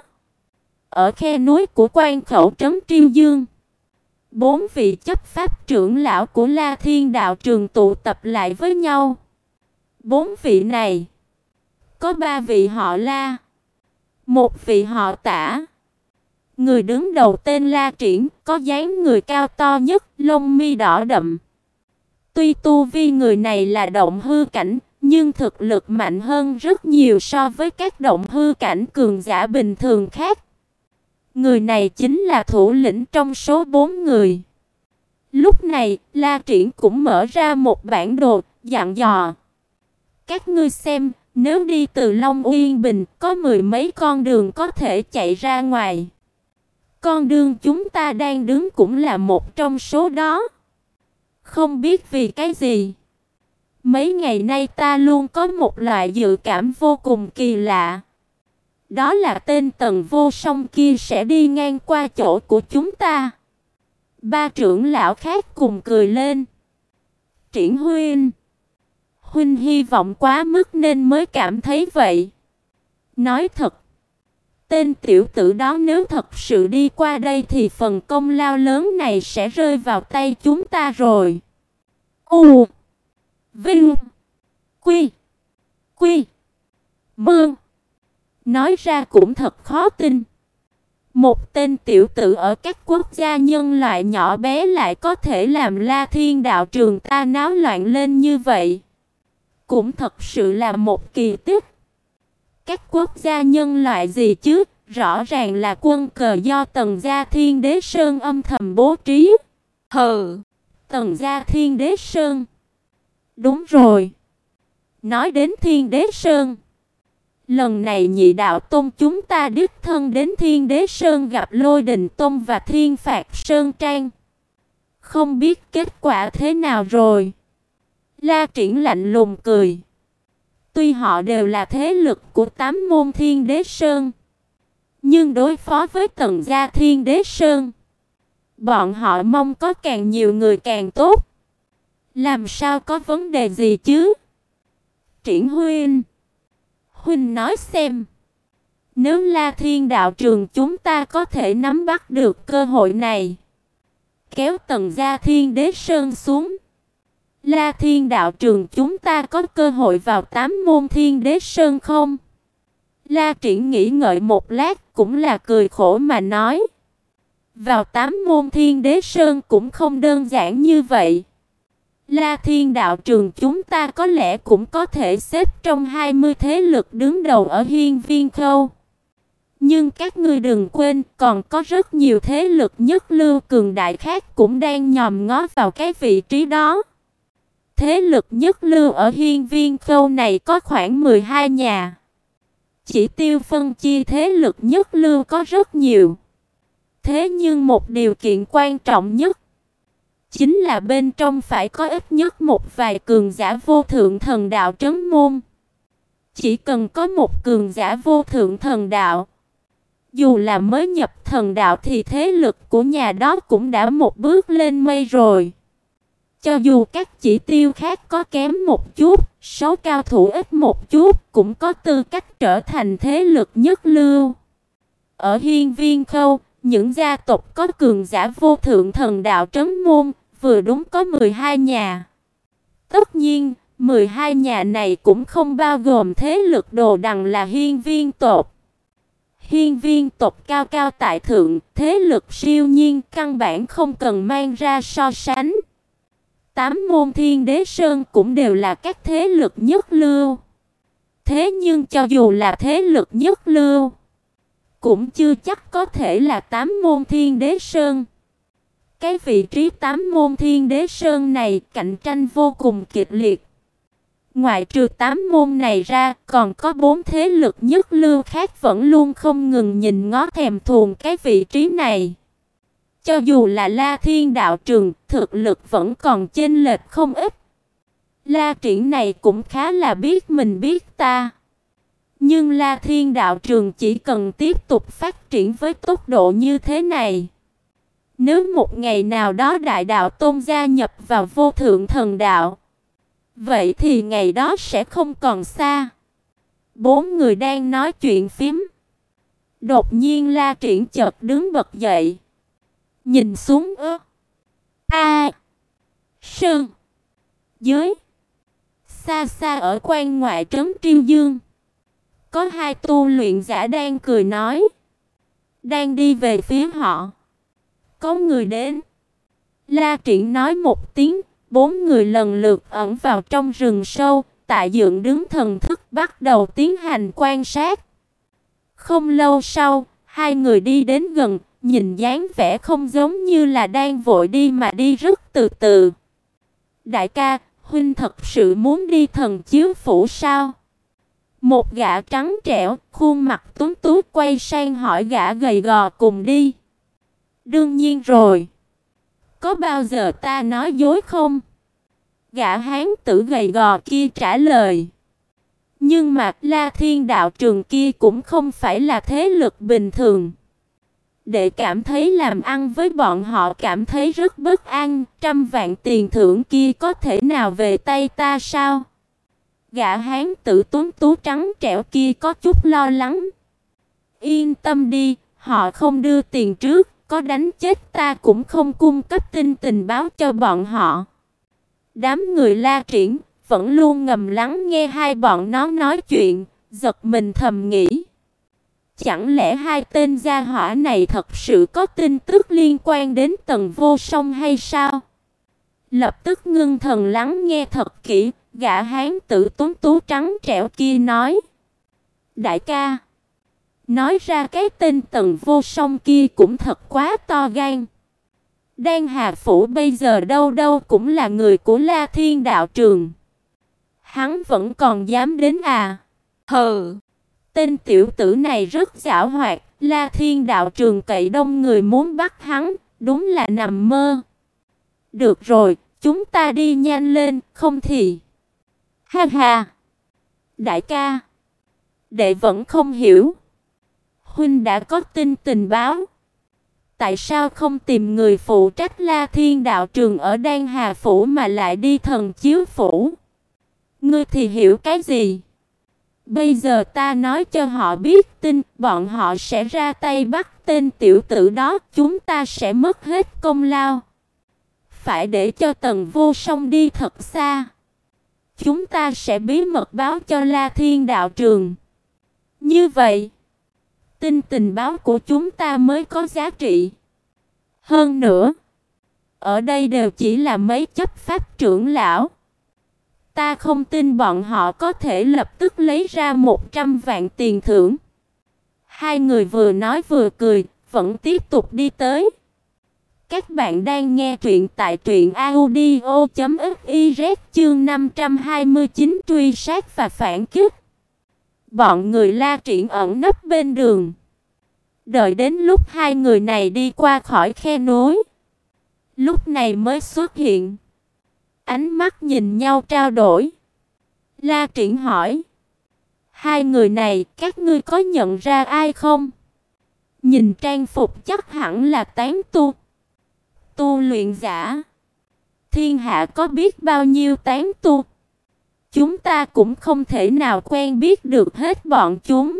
Ở khe núi của Quan Khẩu trấn Triêu Dương, bốn vị chấp pháp trưởng lão của La Thiên đạo trường tụ tập lại với nhau. Bốn vị này, có ba vị họ La, một vị họ Tả. Người đứng đầu tên La Triển, có dáng người cao to nhất, lông mi đỏ đậm. Tuy tu vi người này là động hư cảnh, nhưng thực lực mạnh hơn rất nhiều so với các động hư cảnh cường giả bình thường khác. Người này chính là thủ lĩnh trong số bốn người. Lúc này, La Triển cũng mở ra một bản đồ, dặn dò. Các ngươi xem, nếu đi từ Long Uyên Bình, có mười mấy con đường có thể chạy ra ngoài. Con đường chúng ta đang đứng cũng là một trong số đó. Không biết vì cái gì, mấy ngày nay ta luôn có một loại dự cảm vô cùng kỳ lạ. Đó là tên Tần Vô Song kia sẽ đi ngang qua chỗ của chúng ta. Ba trưởng lão khác cùng cười lên. Triển huynh, huynh hy vọng quá mức nên mới cảm thấy vậy. Nói thật, tên tiểu tử đó nếu thật sự đi qua đây thì phần công lao lớn này sẽ rơi vào tay chúng ta rồi. U Vinh Quy Quy Mương. Nói ra cũng thật khó tin. Một tên tiểu tử ở các quốc gia nhân loại nhỏ bé lại có thể làm La Thiên đạo trường ta náo loạn lên như vậy. Cũng thật sự là một kỳ tích. Các quốc gia nhân loại gì chứ? Rõ ràng là quân cờ do Tần gia Thiên Đế Sơn âm thầm bố trí. Hừ, Tần gia Thiên Đế Sơn. Đúng rồi. Nói đến Thiên Đế Sơn, lần này Nhị đạo tôn chúng ta đích thân đến Thiên Đế Sơn gặp Lôi Đình Tôn và Thiên Phạt Sơn Trang. Không biết kết quả thế nào rồi? La Triển lạnh lùng cười. Tuy họ đều là thế lực của tám môn Thiên Đế Sơn, nhưng đối phó với Tần gia Thiên Đế Sơn, bọn họ mong có càng nhiều người càng tốt. Làm sao có vấn đề gì chứ? Triển huynh, huynh nói xem, nếu La Thiên đạo trường chúng ta có thể nắm bắt được cơ hội này, kéo Tần gia Thiên Đế Sơn xuống, La Thiên đạo trường chúng ta có cơ hội vào tám môn Thiên Đế Sơn không? La Triển nghĩ ngợi một lát cũng là cười khổ mà nói. Vào tám môn Thiên Đế Sơn cũng không đơn giản như vậy. La Thiên đạo trường chúng ta có lẽ cũng có thể xếp trong hai mươi thế lực đứng đầu ở Hiên Viên Khâu. Nhưng các ngươi đừng quên, còn có rất nhiều thế lực nhất lưu cường đại khác cũng đang nhòm ngó vào cái vị trí đó. Thế lực nhất lưu ở Hiên Viên Khâu này có khoảng mười hai nhà. Chỉ tiêu phân chia thế lực nhất lưu có rất nhiều. Thế nhưng một điều kiện quan trọng nhất chính là bên trong phải có ít nhất một vài cường giả vô thượng thần đạo trấn môn. Chỉ cần có một cường giả vô thượng thần đạo, dù là mới nhập thần đạo thì thế lực của nhà đó cũng đã một bước lên mây rồi. Cho dù các chỉ tiêu khác có kém một chút, số cao thủ ít một chút cũng có tư cách trở thành thế lực nhất lưu. Ở Hiên Viên Khâu, những gia tộc có cường giả vô thượng thần đạo trấn môn vừa đúng có mười hai nhà. Tất nhiên, mười hai nhà này cũng không bao gồm thế lực đồ đằng là Hiên Viên tộc. Hiên Viên tộc cao cao tại thượng, thế lực siêu nhiên, căn bản không cần mang ra so sánh. Tám môn Thiên Đế Sơn cũng đều là các thế lực nhất lưu. Thế nhưng cho dù là thế lực nhất lưu, cũng chưa chắc có thể là tám môn Thiên Đế Sơn. Cái vị trí tám môn Thiên Đế Sơn này cạnh tranh vô cùng kịch liệt. Ngoại trừ tám môn này ra, còn có bốn thế lực nhất lưu khác vẫn luôn không ngừng nhìn ngó thèm thuồng cái vị trí này. Cho dù là La Thiên đạo trường, thực lực vẫn còn chênh lệch không ít. La Triển này cũng khá là biết mình biết ta. Nhưng La Thiên đạo trường chỉ cần tiếp tục phát triển với tốc độ như thế này, nếu một ngày nào đó Đại Đạo Tôn gia nhập vào vô thượng thần đạo, vậy thì ngày đó sẽ không còn xa. Bốn người đang nói chuyện phím. Đột nhiên La Triển chợt đứng bật dậy, nhìn xuống ơ A Sơn dưới xa xa ở quan ngoại trấn Triêu Dương, có hai tu luyện giả đang cười nói, đang đi về phía họ. Có người đến. La Triển nói một tiếng, bốn người lần lượt ẩn vào trong rừng sâu, tại dựng đứng thần thức bắt đầu tiến hành quan sát. Không lâu sau, hai người đi đến gần, nhìn dáng vẻ không giống như là đang vội đi mà đi rất từ từ. Đại ca, huynh thật sự muốn đi thần chiếu phủ sao? Một gã trắng trẻo, khuôn mặt tuấn tú quay sang hỏi gã gầy gò cùng đi. Đương nhiên rồi. Có bao giờ ta nói dối không? Gã hán tử gầy gò kia trả lời. Nhưng mà La Thiên đạo trường kia cũng không phải là thế lực bình thường. Để cảm thấy làm ăn với bọn họ cảm thấy rất bất an, trăm vạn tiền thưởng kia có thể nào về tay ta sao? Gã hán tử tuấn tú trắng trẻo kia có chút lo lắng. Yên tâm đi, họ không đưa tiền trước, có đánh chết ta cũng không cung cấp tin tình báo cho bọn họ. Đám người La Triển vẫn luôn ngầm lắng nghe hai bọn nó nói chuyện, giật mình thầm nghĩ. Chẳng lẽ hai tên gia hỏa này thật sự có tin tức liên quan đến Tần Vô Song hay sao? Lập tức ngưng thần lắng nghe thật kỹ, gã hán tử tuấn tú trắng trẻo kia nói. Đại ca, nói ra cái tên Tần Vô Song kia cũng thật quá to gan. Đan Hà Phủ bây giờ đâu đâu cũng là người của La Thiên đạo trường. Hắn vẫn còn dám đến à? Hừ, tên tiểu tử này rất giảo hoạt, La Thiên đạo trường cậy đông người muốn bắt hắn, đúng là nằm mơ. Được rồi, chúng ta đi nhanh lên, không thì... Ha ha! Đại ca, đệ vẫn không hiểu. Huynh đã có tin tình báo, tại sao không tìm người phụ trách La Thiên đạo trường ở Đan Hà Phủ mà lại đi thần chiếu phủ? Ngươi thì hiểu cái gì? Bây giờ ta nói cho họ biết tin, bọn họ sẽ ra tay bắt tên tiểu tử đó, chúng ta sẽ mất hết công lao. Phải để cho Tần Vô Song đi thật xa. Chúng ta sẽ bí mật báo cho La Thiên đạo trường. Như vậy, tin tình báo của chúng ta mới có giá trị. Hơn nữa, ở đây đều chỉ là mấy chấp pháp trưởng lão. Ta không tin bọn họ có thể lập tức lấy ra một trăm vạn tiền thưởng. Hai người vừa nói vừa cười, vẫn tiếp tục đi tới. Các bạn đang nghe truyện tại truyện audio chấm fiz chương năm trăm hai mươi chín truy sát và phản kích. Bọn người La Triển ẩn nấp bên đường. Đợi đến lúc hai người này đi qua khỏi khe núi, lúc này mới xuất hiện. Ánh mắt nhìn nhau trao đổi. La Triển hỏi: hai người này các ngươi có nhận ra ai không? Nhìn trang phục chắc hẳn là tán tu, tu luyện giả. Thiên hạ có biết bao nhiêu tán tu, chúng ta cũng không thể nào quen biết được hết bọn chúng.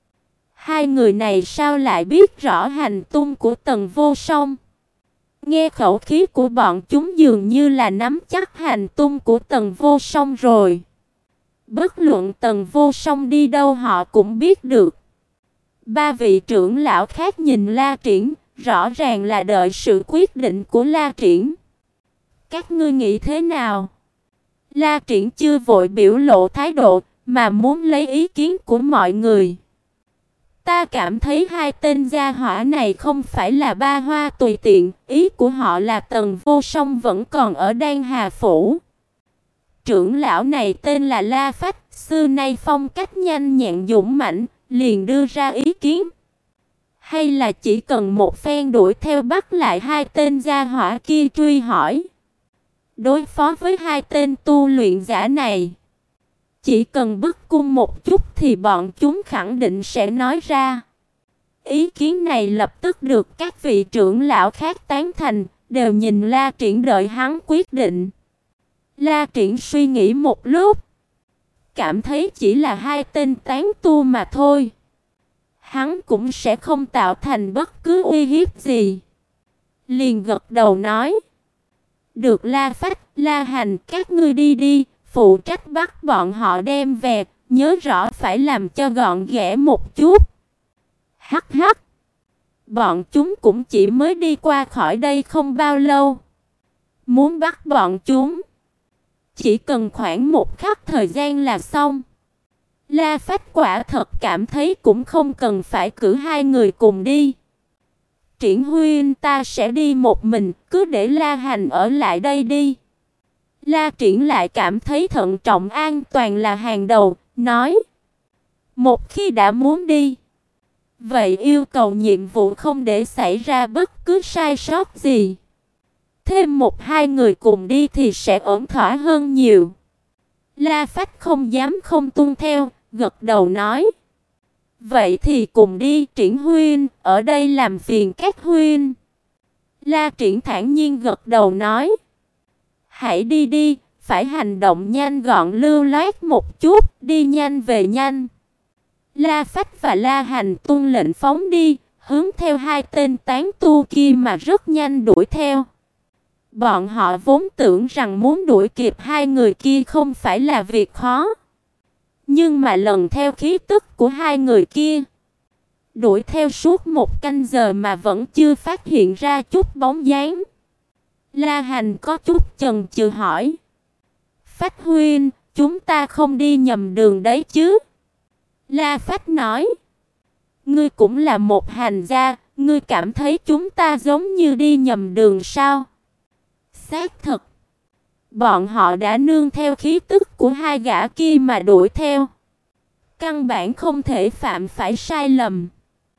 Hai người này sao lại biết rõ hành tung của Tần Vô Song? Nghe khẩu khí của bọn chúng dường như là nắm chắc hành tung của Tần Vô Song rồi. Bất luận Tần Vô Song đi đâu họ cũng biết được. Ba vị trưởng lão khác nhìn La Triển, rõ ràng là đợi sự quyết định của La Triển. Các ngươi nghĩ thế nào? La Triển chưa vội biểu lộ thái độ, mà muốn lấy ý kiến của mọi người. Ta cảm thấy hai tên gia hỏa này không phải là ba hoa tùy tiện, ý của họ là Tần Vô Song vẫn còn ở Đan Hà Phủ. Trưởng lão này tên là La Phách, xưa nay phong cách nhanh nhẹn dũng mãnh, liền đưa ra ý kiến. Hay là chỉ cần một phen đuổi theo bắt lại hai tên gia hỏa kia truy hỏi. Đối phó với hai tên tu luyện giả này, chỉ cần bức cung một chút thì bọn chúng khẳng định sẽ nói ra. Ý kiến này lập tức được các vị trưởng lão khác tán thành, đều nhìn La Triển đợi hắn quyết định. La Triển suy nghĩ một lúc, cảm thấy chỉ là hai tên tán tu mà thôi, hắn cũng sẽ không tạo thành bất cứ uy hiếp gì. Liền gật đầu nói: được La Phách, La Hành, các ngươi đi đi, phụ trách bắt bọn họ đem về, nhớ rõ phải làm cho gọn ghẽ một chút. Hắc hắc, bọn chúng cũng chỉ mới đi qua khỏi đây không bao lâu. Muốn bắt bọn chúng, chỉ cần khoảng một khắc thời gian là xong. La Phách quả thật cảm thấy cũng không cần phải cử hai người cùng đi. Triển huynh, ta sẽ đi một mình, cứ để La Hành ở lại đây đi. La Triển lại cảm thấy thận trọng an toàn là hàng đầu, nói: một khi đã muốn đi, vậy yêu cầu nhiệm vụ không để xảy ra bất cứ sai sót gì. Thêm một hai người cùng đi thì sẽ ổn thỏa hơn nhiều. La Phách không dám không tuân theo, gật đầu nói: vậy thì cùng đi Triển huynh, ở đây làm phiền các huynh. La Triển thản nhiên gật đầu nói: hãy đi đi, phải hành động nhanh gọn lưu loát một chút, đi nhanh về nhanh. La Phách và La Hành tuân lệnh phóng đi, hướng theo hai tên tán tu kia mà rất nhanh đuổi theo. Bọn họ vốn tưởng rằng muốn đuổi kịp hai người kia không phải là việc khó. Nhưng mà lần theo khí tức của hai người kia, đuổi theo suốt một canh giờ mà vẫn chưa phát hiện ra chút bóng dáng. La Hành có chút chần chừ hỏi: Phách huynh, chúng ta không đi nhầm đường đấy chứ? La Phách nói: ngươi cũng là một hành gia, ngươi cảm thấy chúng ta giống như đi nhầm đường sao? Xác thật, bọn họ đã nương theo khí tức của hai gã kia mà đuổi theo, căn bản không thể phạm phải sai lầm.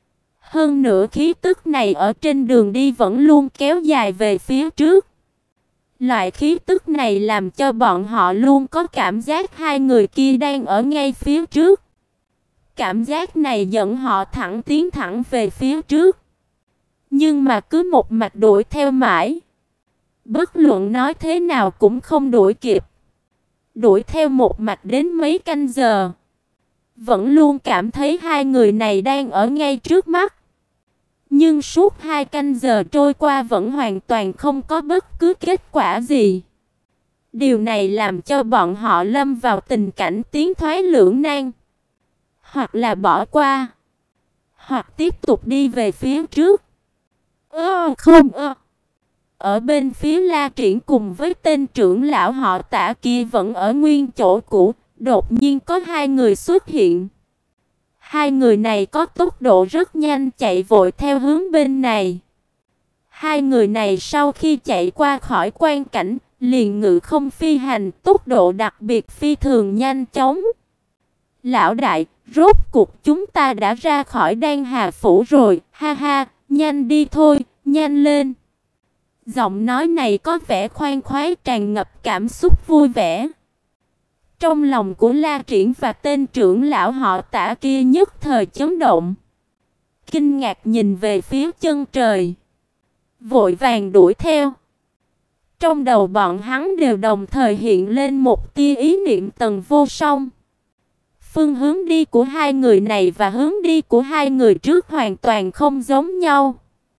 Hơn nữa khí tức này ở trên đường đi vẫn luôn kéo dài về phía trước. Loại khí tức này làm cho bọn họ luôn có cảm giác hai người kia đang ở ngay phía trước. Cảm giác này dẫn họ thẳng tiến thẳng về phía trước. Nhưng mà cứ một mạch đuổi theo mãi, bất luận nói thế nào cũng không đuổi kịp. Đuổi theo một mạch đến mấy canh giờ, vẫn luôn cảm thấy hai người này đang ở ngay trước mắt. Nhưng suốt hai canh giờ trôi qua vẫn hoàn toàn không có bất cứ kết quả gì. Điều này làm cho bọn họ lâm vào tình cảnh tiến thoái lưỡng nan. Hoặc là bỏ qua, hoặc tiếp tục đi về phía trước. Ơ không ơ. Ở bên phía La Triển cùng với tên trưởng lão họ Tạ kia vẫn ở nguyên chỗ cũ, đột nhiên có hai người xuất hiện. Hai người này có tốc độ rất nhanh chạy vội theo hướng bên này. Hai người này sau khi chạy qua khỏi quan cảnh, liền ngự không phi hành, tốc độ đặc biệt phi thường nhanh chóng. Lão đại, rốt cuộc chúng ta đã ra khỏi Đan Hà phủ rồi, ha ha, nhanh đi thôi, nhanh lên. Giọng nói này có vẻ khoan khoái, tràn ngập cảm xúc vui vẻ. Trong lòng của La Triển và tên trưởng lão họ Tả kia nhất thời chấn động. Kinh ngạc nhìn về phía chân trời, vội vàng đuổi theo. Trong đầu bọn hắn đều đồng thời hiện lên một tia ý niệm Tần Vô Song. Phương hướng đi của hai người này và hướng đi của hai người trước hoàn toàn không giống nhau.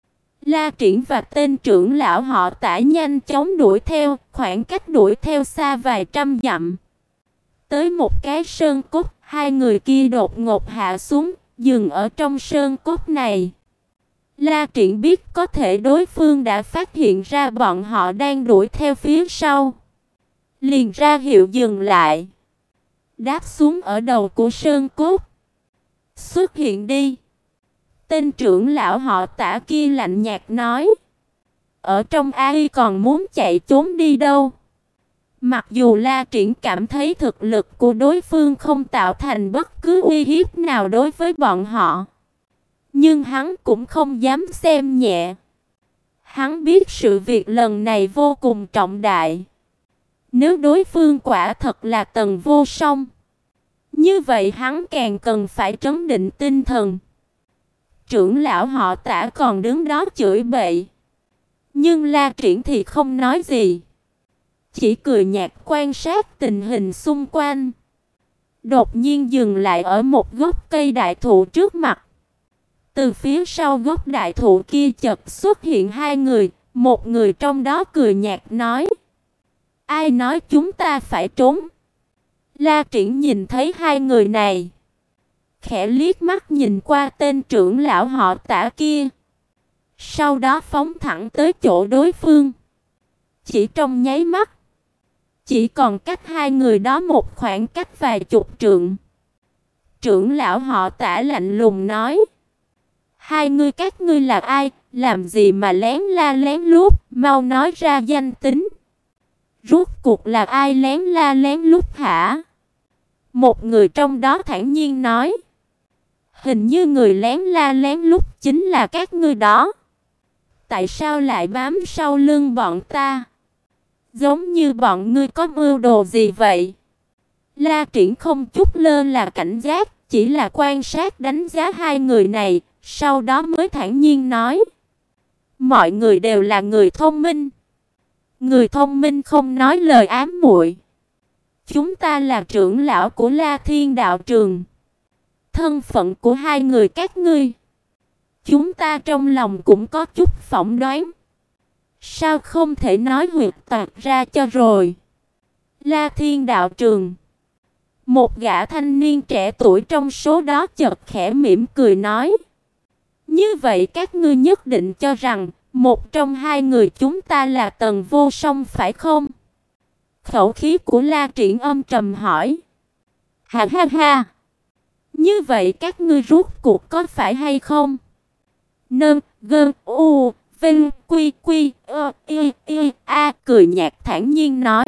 La Triển và tên trưởng lão họ Tả nhanh chóng đuổi theo, khoảng cách đuổi theo xa vài trăm dặm. Tới một cái sơn cốt, hai người kia đột ngột hạ xuống, dừng ở trong sơn cốt này. La Triển biết có thể đối phương đã phát hiện ra bọn họ đang đuổi theo phía sau, liền ra hiệu dừng lại. Đáp xuống ở đầu của sơn cốt. Xuất hiện đi. Tên trưởng lão họ Tả kia lạnh nhạt nói. Ở trong ai còn muốn chạy trốn đi đâu. Mặc dù La Triển cảm thấy thực lực của đối phương không tạo thành bất cứ uy hiếp nào đối với bọn họ, nhưng hắn cũng không dám xem nhẹ. Hắn biết sự việc lần này vô cùng trọng đại. Nếu đối phương quả thật là Tần Vô Song, như vậy hắn càng cần phải trấn định tinh thần. Trưởng lão họ Tả còn đứng đó chửi bậy, nhưng La Triển thì không nói gì, chỉ cười nhạt quan sát tình hình xung quanh. Đột nhiên dừng lại ở một gốc cây đại thụ trước mặt. Từ phía sau gốc đại thụ kia chợt xuất hiện hai người, một người trong đó cười nhạt nói: Ai nói chúng ta phải trốn? La Triển nhìn thấy hai người này, khẽ liếc mắt nhìn qua tên trưởng lão họ Tả kia, sau đó phóng thẳng tới chỗ đối phương. Chỉ trong nháy mắt, chỉ còn cách hai người đó một khoảng cách vài chục trượng. Trưởng lão họ Tả lạnh lùng nói: Hai ngươi các ngươi là ai, làm gì mà lén la lén lút, mau nói ra danh tính. Rốt cuộc là ai lén la lén lút hả? Một người trong đó thản nhiên nói: Hình như người lén la lén lút chính là các ngươi đó. Tại sao lại bám sau lưng bọn ta? Giống như bọn ngươi có mưu đồ gì vậy? La Triển không chút lơ là cảnh giác, chỉ là quan sát đánh giá hai người này, sau đó mới thản nhiên nói: Mọi người đều là người thông minh. Người thông minh không nói lời ám muội. Chúng ta là trưởng lão của La Thiên đạo trường. Thân phận của hai người các ngươi, chúng ta trong lòng cũng có chút phỏng đoán. Sao không thể nói huyệt toạc ra cho rồi? La Thiên đạo trường. Một gã thanh niên trẻ tuổi trong số đó chợt khẽ mỉm cười nói: Như vậy các ngươi nhất định cho rằng một trong hai người chúng ta là Tần Vô Song phải không? Khẩu khí của La Triển âm trầm hỏi. Ha ha ha. Như vậy các ngươi rốt cuộc có phải hay không? Nâng, gơn, u, vinh, quy, quy, ơ, y, y, a, cười nhạt thản nhiên nói.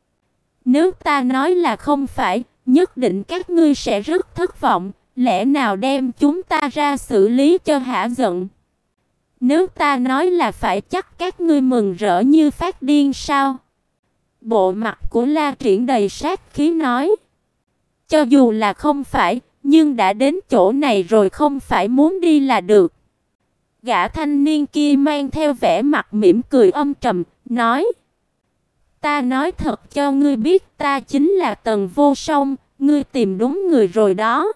Nếu ta nói là không phải, nhất định các ngươi sẽ rất thất vọng. Lẽ nào đem chúng ta ra xử lý cho hả giận? Nếu ta nói là phải, chắc các ngươi mừng rỡ như phát điên sao? Bộ mặt của La Triển đầy sát khí nói. Cho dù là không phải, nhưng đã đến chỗ này rồi, không phải muốn đi là được. Gã thanh niên kia mang theo vẻ mặt mỉm cười âm trầm, nói: Ta nói thật cho ngươi biết, ta chính là Tần Vô Song, ngươi tìm đúng người rồi đó.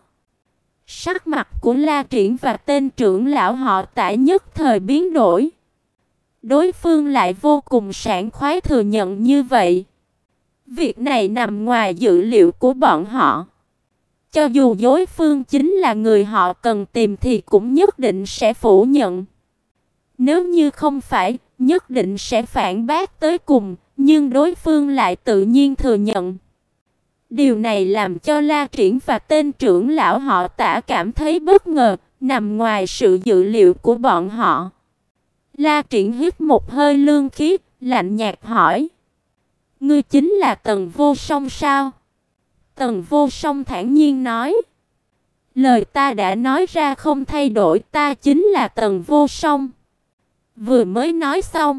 Sắc mặt của La Triển và tên trưởng lão họ Tả nhất thời biến đổi. Đối phương lại vô cùng sảng khoái thừa nhận như vậy. Việc này nằm ngoài dự liệu của bọn họ. Cho dù đối phương chính là người họ cần tìm thì cũng nhất định sẽ phủ nhận. Nếu như không phải, nhất định sẽ phản bác tới cùng, nhưng đối phương lại tự nhiên thừa nhận. Điều này làm cho La Triển và tên trưởng lão họ Tả cảm thấy bất ngờ, nằm ngoài sự dự liệu của bọn họ. La Triển hít một hơi lương khí, lạnh nhạt hỏi: "Ngươi chính là Tần Vô Song sao?" Tần Vô Song thản nhiên nói: "Lời ta đã nói ra không thay đổi, ta chính là Tần Vô Song." Vừa mới nói xong,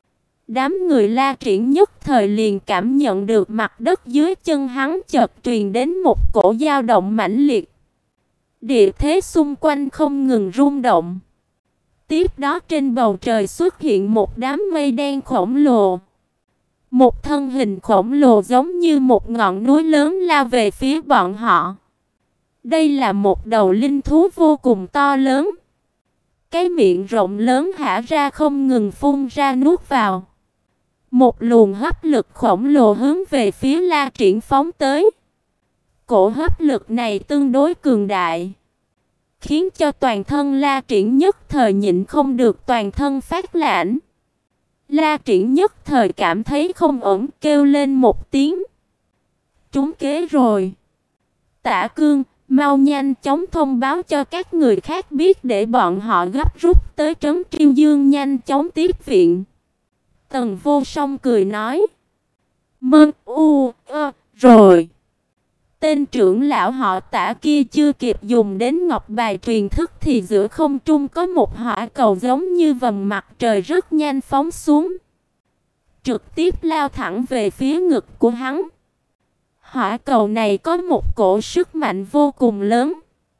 đám người La Triển nhất thời liền cảm nhận được mặt đất dưới chân hắn chợt truyền đến một cổ dao động mãnh liệt. Địa thế xung quanh không ngừng rung động. Tiếp đó trên bầu trời xuất hiện một đám mây đen khổng lồ. Một thân hình khổng lồ giống như một ngọn núi lớn lao về phía bọn họ. Đây là một đầu linh thú vô cùng to lớn. Cái miệng rộng lớn há ra không ngừng phun ra nuốt vào. Một luồng hấp lực khổng lồ hướng về phía La Triển phóng tới. Cổ hấp lực này tương đối cường đại, khiến cho toàn thân La Triển nhất thời nhịn không được toàn thân phát lạnh. La Triển nhất thời cảm thấy không ổn, kêu lên một tiếng. Trúng kế rồi. Tả Cương, mau nhanh chóng thông báo cho các người khác biết để bọn họ gấp rút tới trấn Triêu Dương nhanh chóng tiếp viện. Tần Vô Song cười nói: "Mơ u ơ rồi." Tên trưởng lão họ Tả kia chưa kịp dùng đến ngọc bài truyền thức thì giữa không trung có một hỏa cầu giống như vầng mặt trời rất nhanh phóng xuống, trực tiếp lao thẳng về phía ngực của hắn. Hỏa cầu này có một cổ sức mạnh vô cùng lớn,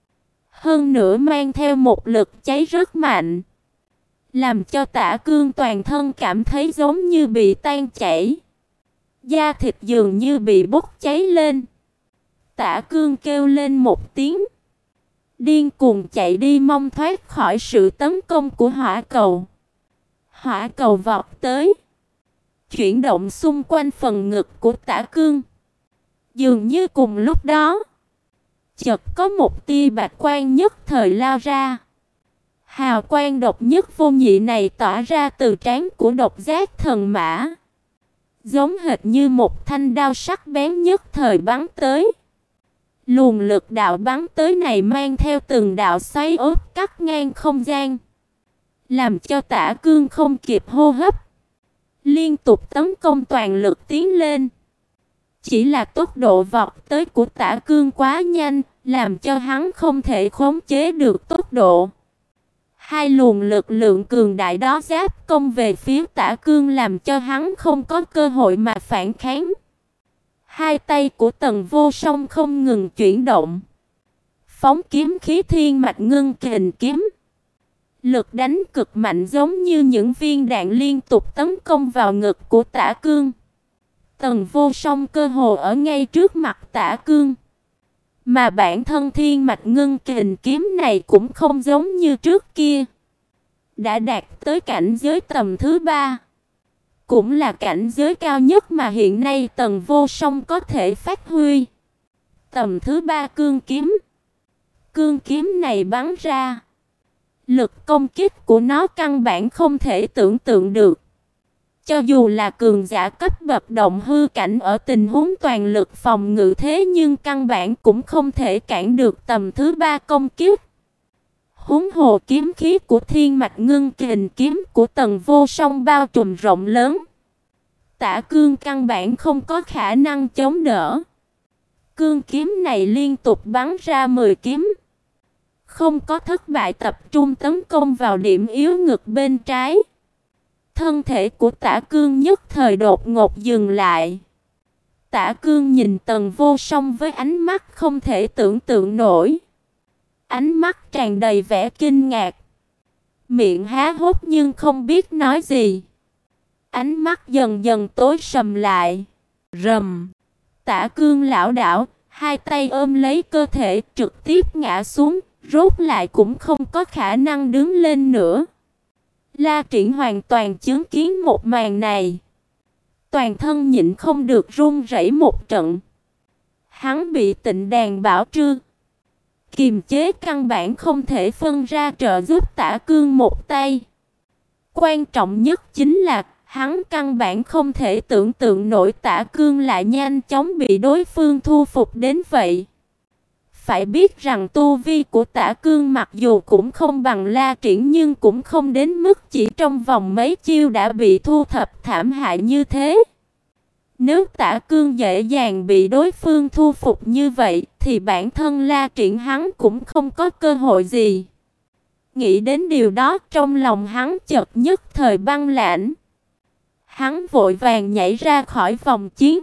hơn nữa mang theo một lực cháy rất mạnh, làm cho Tả Cương toàn thân cảm thấy giống như bị tan chảy, da thịt dường như bị bốc cháy lên. Tả Cương kêu lên một tiếng, điên cuồng chạy đi mong thoát khỏi sự tấn công của hỏa cầu. Hỏa cầu vọt tới, chuyển động xung quanh phần ngực của Tả Cương. Dường như cùng lúc đó, chợt có một tia bạch quang nhất thời lao ra. Hào quang độc nhất vô nhị này tỏa ra từ trán của Độc Giác Thần Mã, giống hệt như một thanh đao sắc bén nhất thời bắn tới. Luồng lực đạo bắn tới này mang theo từng đạo xoáy ốp cắt ngang không gian, làm cho Tả Cương không kịp hô hấp, liên tục tấn công toàn lực tiến lên. Chỉ là tốc độ vọt tới của Tả Cương quá nhanh, làm cho hắn không thể khống chế được tốc độ. Hai luồng lực lượng cường đại đó giáp công về phía Tả Cương làm cho hắn không có cơ hội mà phản kháng. Hai tay của Tần Vô Song không ngừng chuyển động, phóng kiếm khí thiên mạch ngưng kình kiếm. Lực đánh cực mạnh giống như những viên đạn liên tục tấn công vào ngực của Tả Cương. Tần Vô Song cơ hồ ở ngay trước mặt Tả Cương. Mà bản thân thiên mạch ngưng kình kiếm này cũng không giống như trước kia, đã đạt tới cảnh giới tầm thứ ba, cũng là cảnh giới cao nhất mà hiện nay Tần Vô Song có thể phát huy. Tầm thứ ba cương kiếm. Cương kiếm này bắn ra, lực công kích của nó căn bản không thể tưởng tượng được. Cho dù là cường giả cấp bậc động hư cảnh ở tình huống toàn lực phòng ngự thế nhưng căn bản cũng không thể cản được tầm thứ ba công kích. Huống hồ kiếm khí của thiên mạch ngưng kình kiếm của Tần Vô Song bao trùm rộng lớn, Tả Cương căn bản không có khả năng chống đỡ. Cương kiếm này liên tục bắn ra mười kiếm, không có thất bại, tập trung tấn công vào điểm yếu ngực bên trái. Thân thể của Tả Cương nhất thời đột ngột dừng lại. Tả Cương nhìn Tần Vô Song với ánh mắt không thể tưởng tượng nổi. Ánh mắt tràn đầy vẻ kinh ngạc, miệng há hốc nhưng không biết nói gì. Ánh mắt dần dần tối sầm lại. Rầm, Tả Cương lảo đảo, hai tay ôm lấy cơ thể trực tiếp ngã xuống, rốt lại cũng không có khả năng đứng lên nữa. La Triển hoàn toàn chứng kiến một màn này, toàn thân nhịn không được run rẩy một trận. Hắn bị Tịnh Đàn Bảo Trư kiềm chế, căn bản không thể phân ra trợ giúp Tả Cương một tay. Quan trọng nhất chính là Hắn căn bản không thể tưởng tượng nổi Tả Cương lại nhanh chóng bị đối phương thu phục đến vậy. Phải biết rằng tu vi của Tả Cương mặc dù cũng không bằng La Triển nhưng cũng không đến mức chỉ trong vòng mấy chiêu đã bị thu thập thảm hại như thế. Nếu Tả Cương dễ dàng bị đối phương thu phục như vậy thì bản thân La Triển hắn cũng không có cơ hội gì. Nghĩ đến điều đó trong lòng hắn chợt nhất thời băng lãnh. Hắn vội vàng nhảy ra khỏi vòng chiến.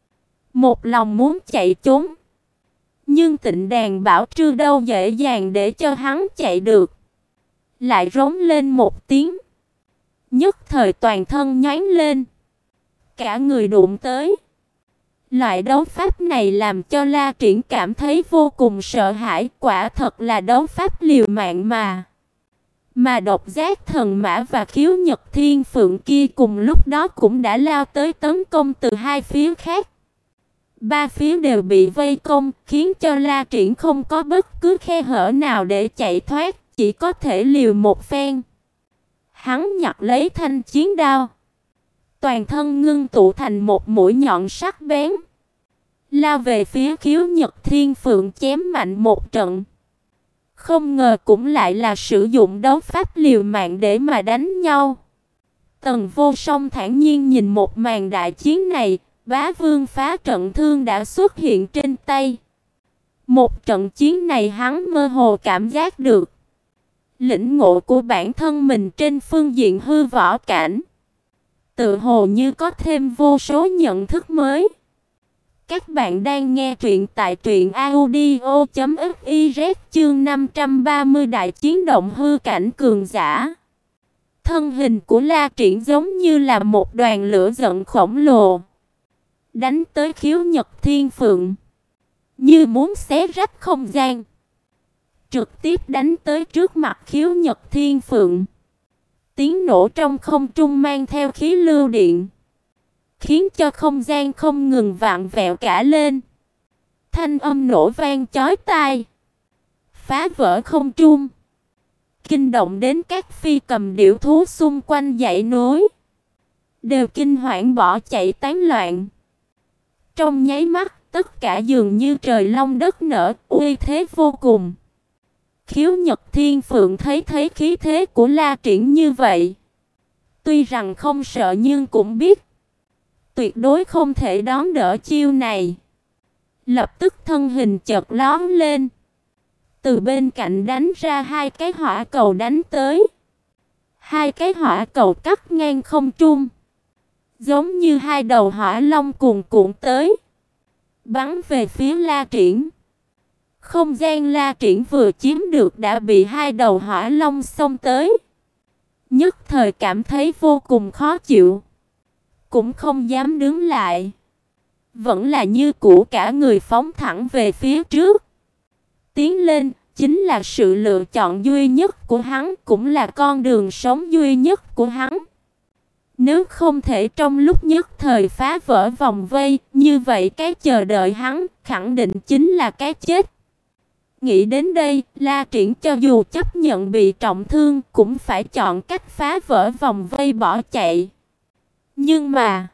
Một lòng muốn chạy trốn. Nhưng Tịnh Đàn Bảo Trư đâu dễ dàng để cho hắn chạy được. Lại rống lên một tiếng. Nhất thời toàn thân nhoáng lên. Cả người đụng tới. Loại đấu pháp này làm cho La Triển cảm thấy vô cùng sợ hãi. Quả thật là đấu pháp liều mạng mà. Mà Độc Giác Thần Mã và Khiếu Nhật Thiên Phượng kia cùng lúc đó cũng đã lao tới tấn công từ hai phía khác. Ba phía đều bị vây công, khiến cho La Triển không có bất cứ khe hở nào để chạy thoát, chỉ có thể liều một phen. Hắn nhặt lấy thanh chiến đao, toàn thân ngưng tụ thành một mũi nhọn sắc bén, lao về phía Khiếu Nhật Thiên Phượng chém mạnh một trận. Không ngờ cũng lại là sử dụng đấu pháp liều mạng để mà đánh nhau. Tần Vô Song thản nhiên nhìn một màn đại chiến này. Bá Vương phá trận thương đã xuất hiện trên tay. Một trận chiến này hắn mơ hồ cảm giác được lĩnh ngộ của bản thân mình trên phương diện hư võ cảnh, tự hồ như có thêm vô số nhận thức mới. Các bạn đang nghe truyện tại truyện audio chấm fiz chương năm trăm ba mươi đại chiến động hư cảnh cường giả. Thân hình của La Triển giống như là một đoàn lửa giận khổng lồ, đánh tới Khiếu Nhật Thiên Phượng, như muốn xé rách không gian, trực tiếp đánh tới trước mặt Khiếu Nhật Thiên Phượng. Tiếng nổ trong không trung mang theo khí lưu điện, khiến cho không gian không ngừng vặn vẹo cả lên. Thanh âm nổ vang chói tai, phá vỡ không trung, kinh động đến các phi cầm điểu thú xung quanh dãy núi, đều kinh hoảng bỏ chạy tán loạn. Trong nháy mắt, tất cả dường như trời long đất nở, uy thế vô cùng. Khiếu Nhật Thiên Phượng thấy thấy khí thế của La Triển như vậy, tuy rằng không sợ nhưng cũng biết tuyệt đối không thể đón đỡ chiêu này. Lập tức thân hình chợt lóe lên, từ bên cạnh đánh ra hai cái hỏa cầu đánh tới. Hai cái hỏa cầu cắt ngang không trung, giống như hai đầu hỏa long cuồn cuộn tới, bắn về phía La Triển. Không gian La Triển vừa chiếm được đã bị hai đầu hỏa long xông tới, nhất thời cảm thấy vô cùng khó chịu, cũng không dám đứng lại, vẫn là như cũ cả người phóng thẳng về phía trước. Tiến lên chính là sự lựa chọn duy nhất của hắn, cũng là con đường sống duy nhất của hắn. Nếu không thể trong lúc nhất thời phá vỡ vòng vây, như vậy cái chờ đợi hắn khẳng định chính là cái chết. Nghĩ đến đây, La Triển cho dù chấp nhận bị trọng thương cũng phải chọn cách phá vỡ vòng vây bỏ chạy. Nhưng mà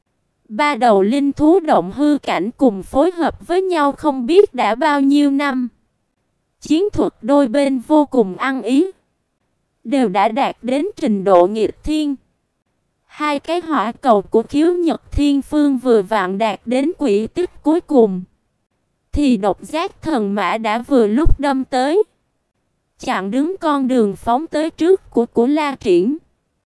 ba đầu linh thú động hư cảnh cùng phối hợp với nhau không biết đã bao nhiêu năm. Chiến thuật đôi bên vô cùng ăn ý, đều đã đạt đến trình độ nghịch thiên. Hai cái hỏa cầu của Khiếu Nhật Thiên Phương vừa vặn đạt đến quỹ tích cuối cùng, thì Độc Giác Thần Mã đã vừa lúc đâm tới, chặn đứng con đường phóng tới trước của của La Triển.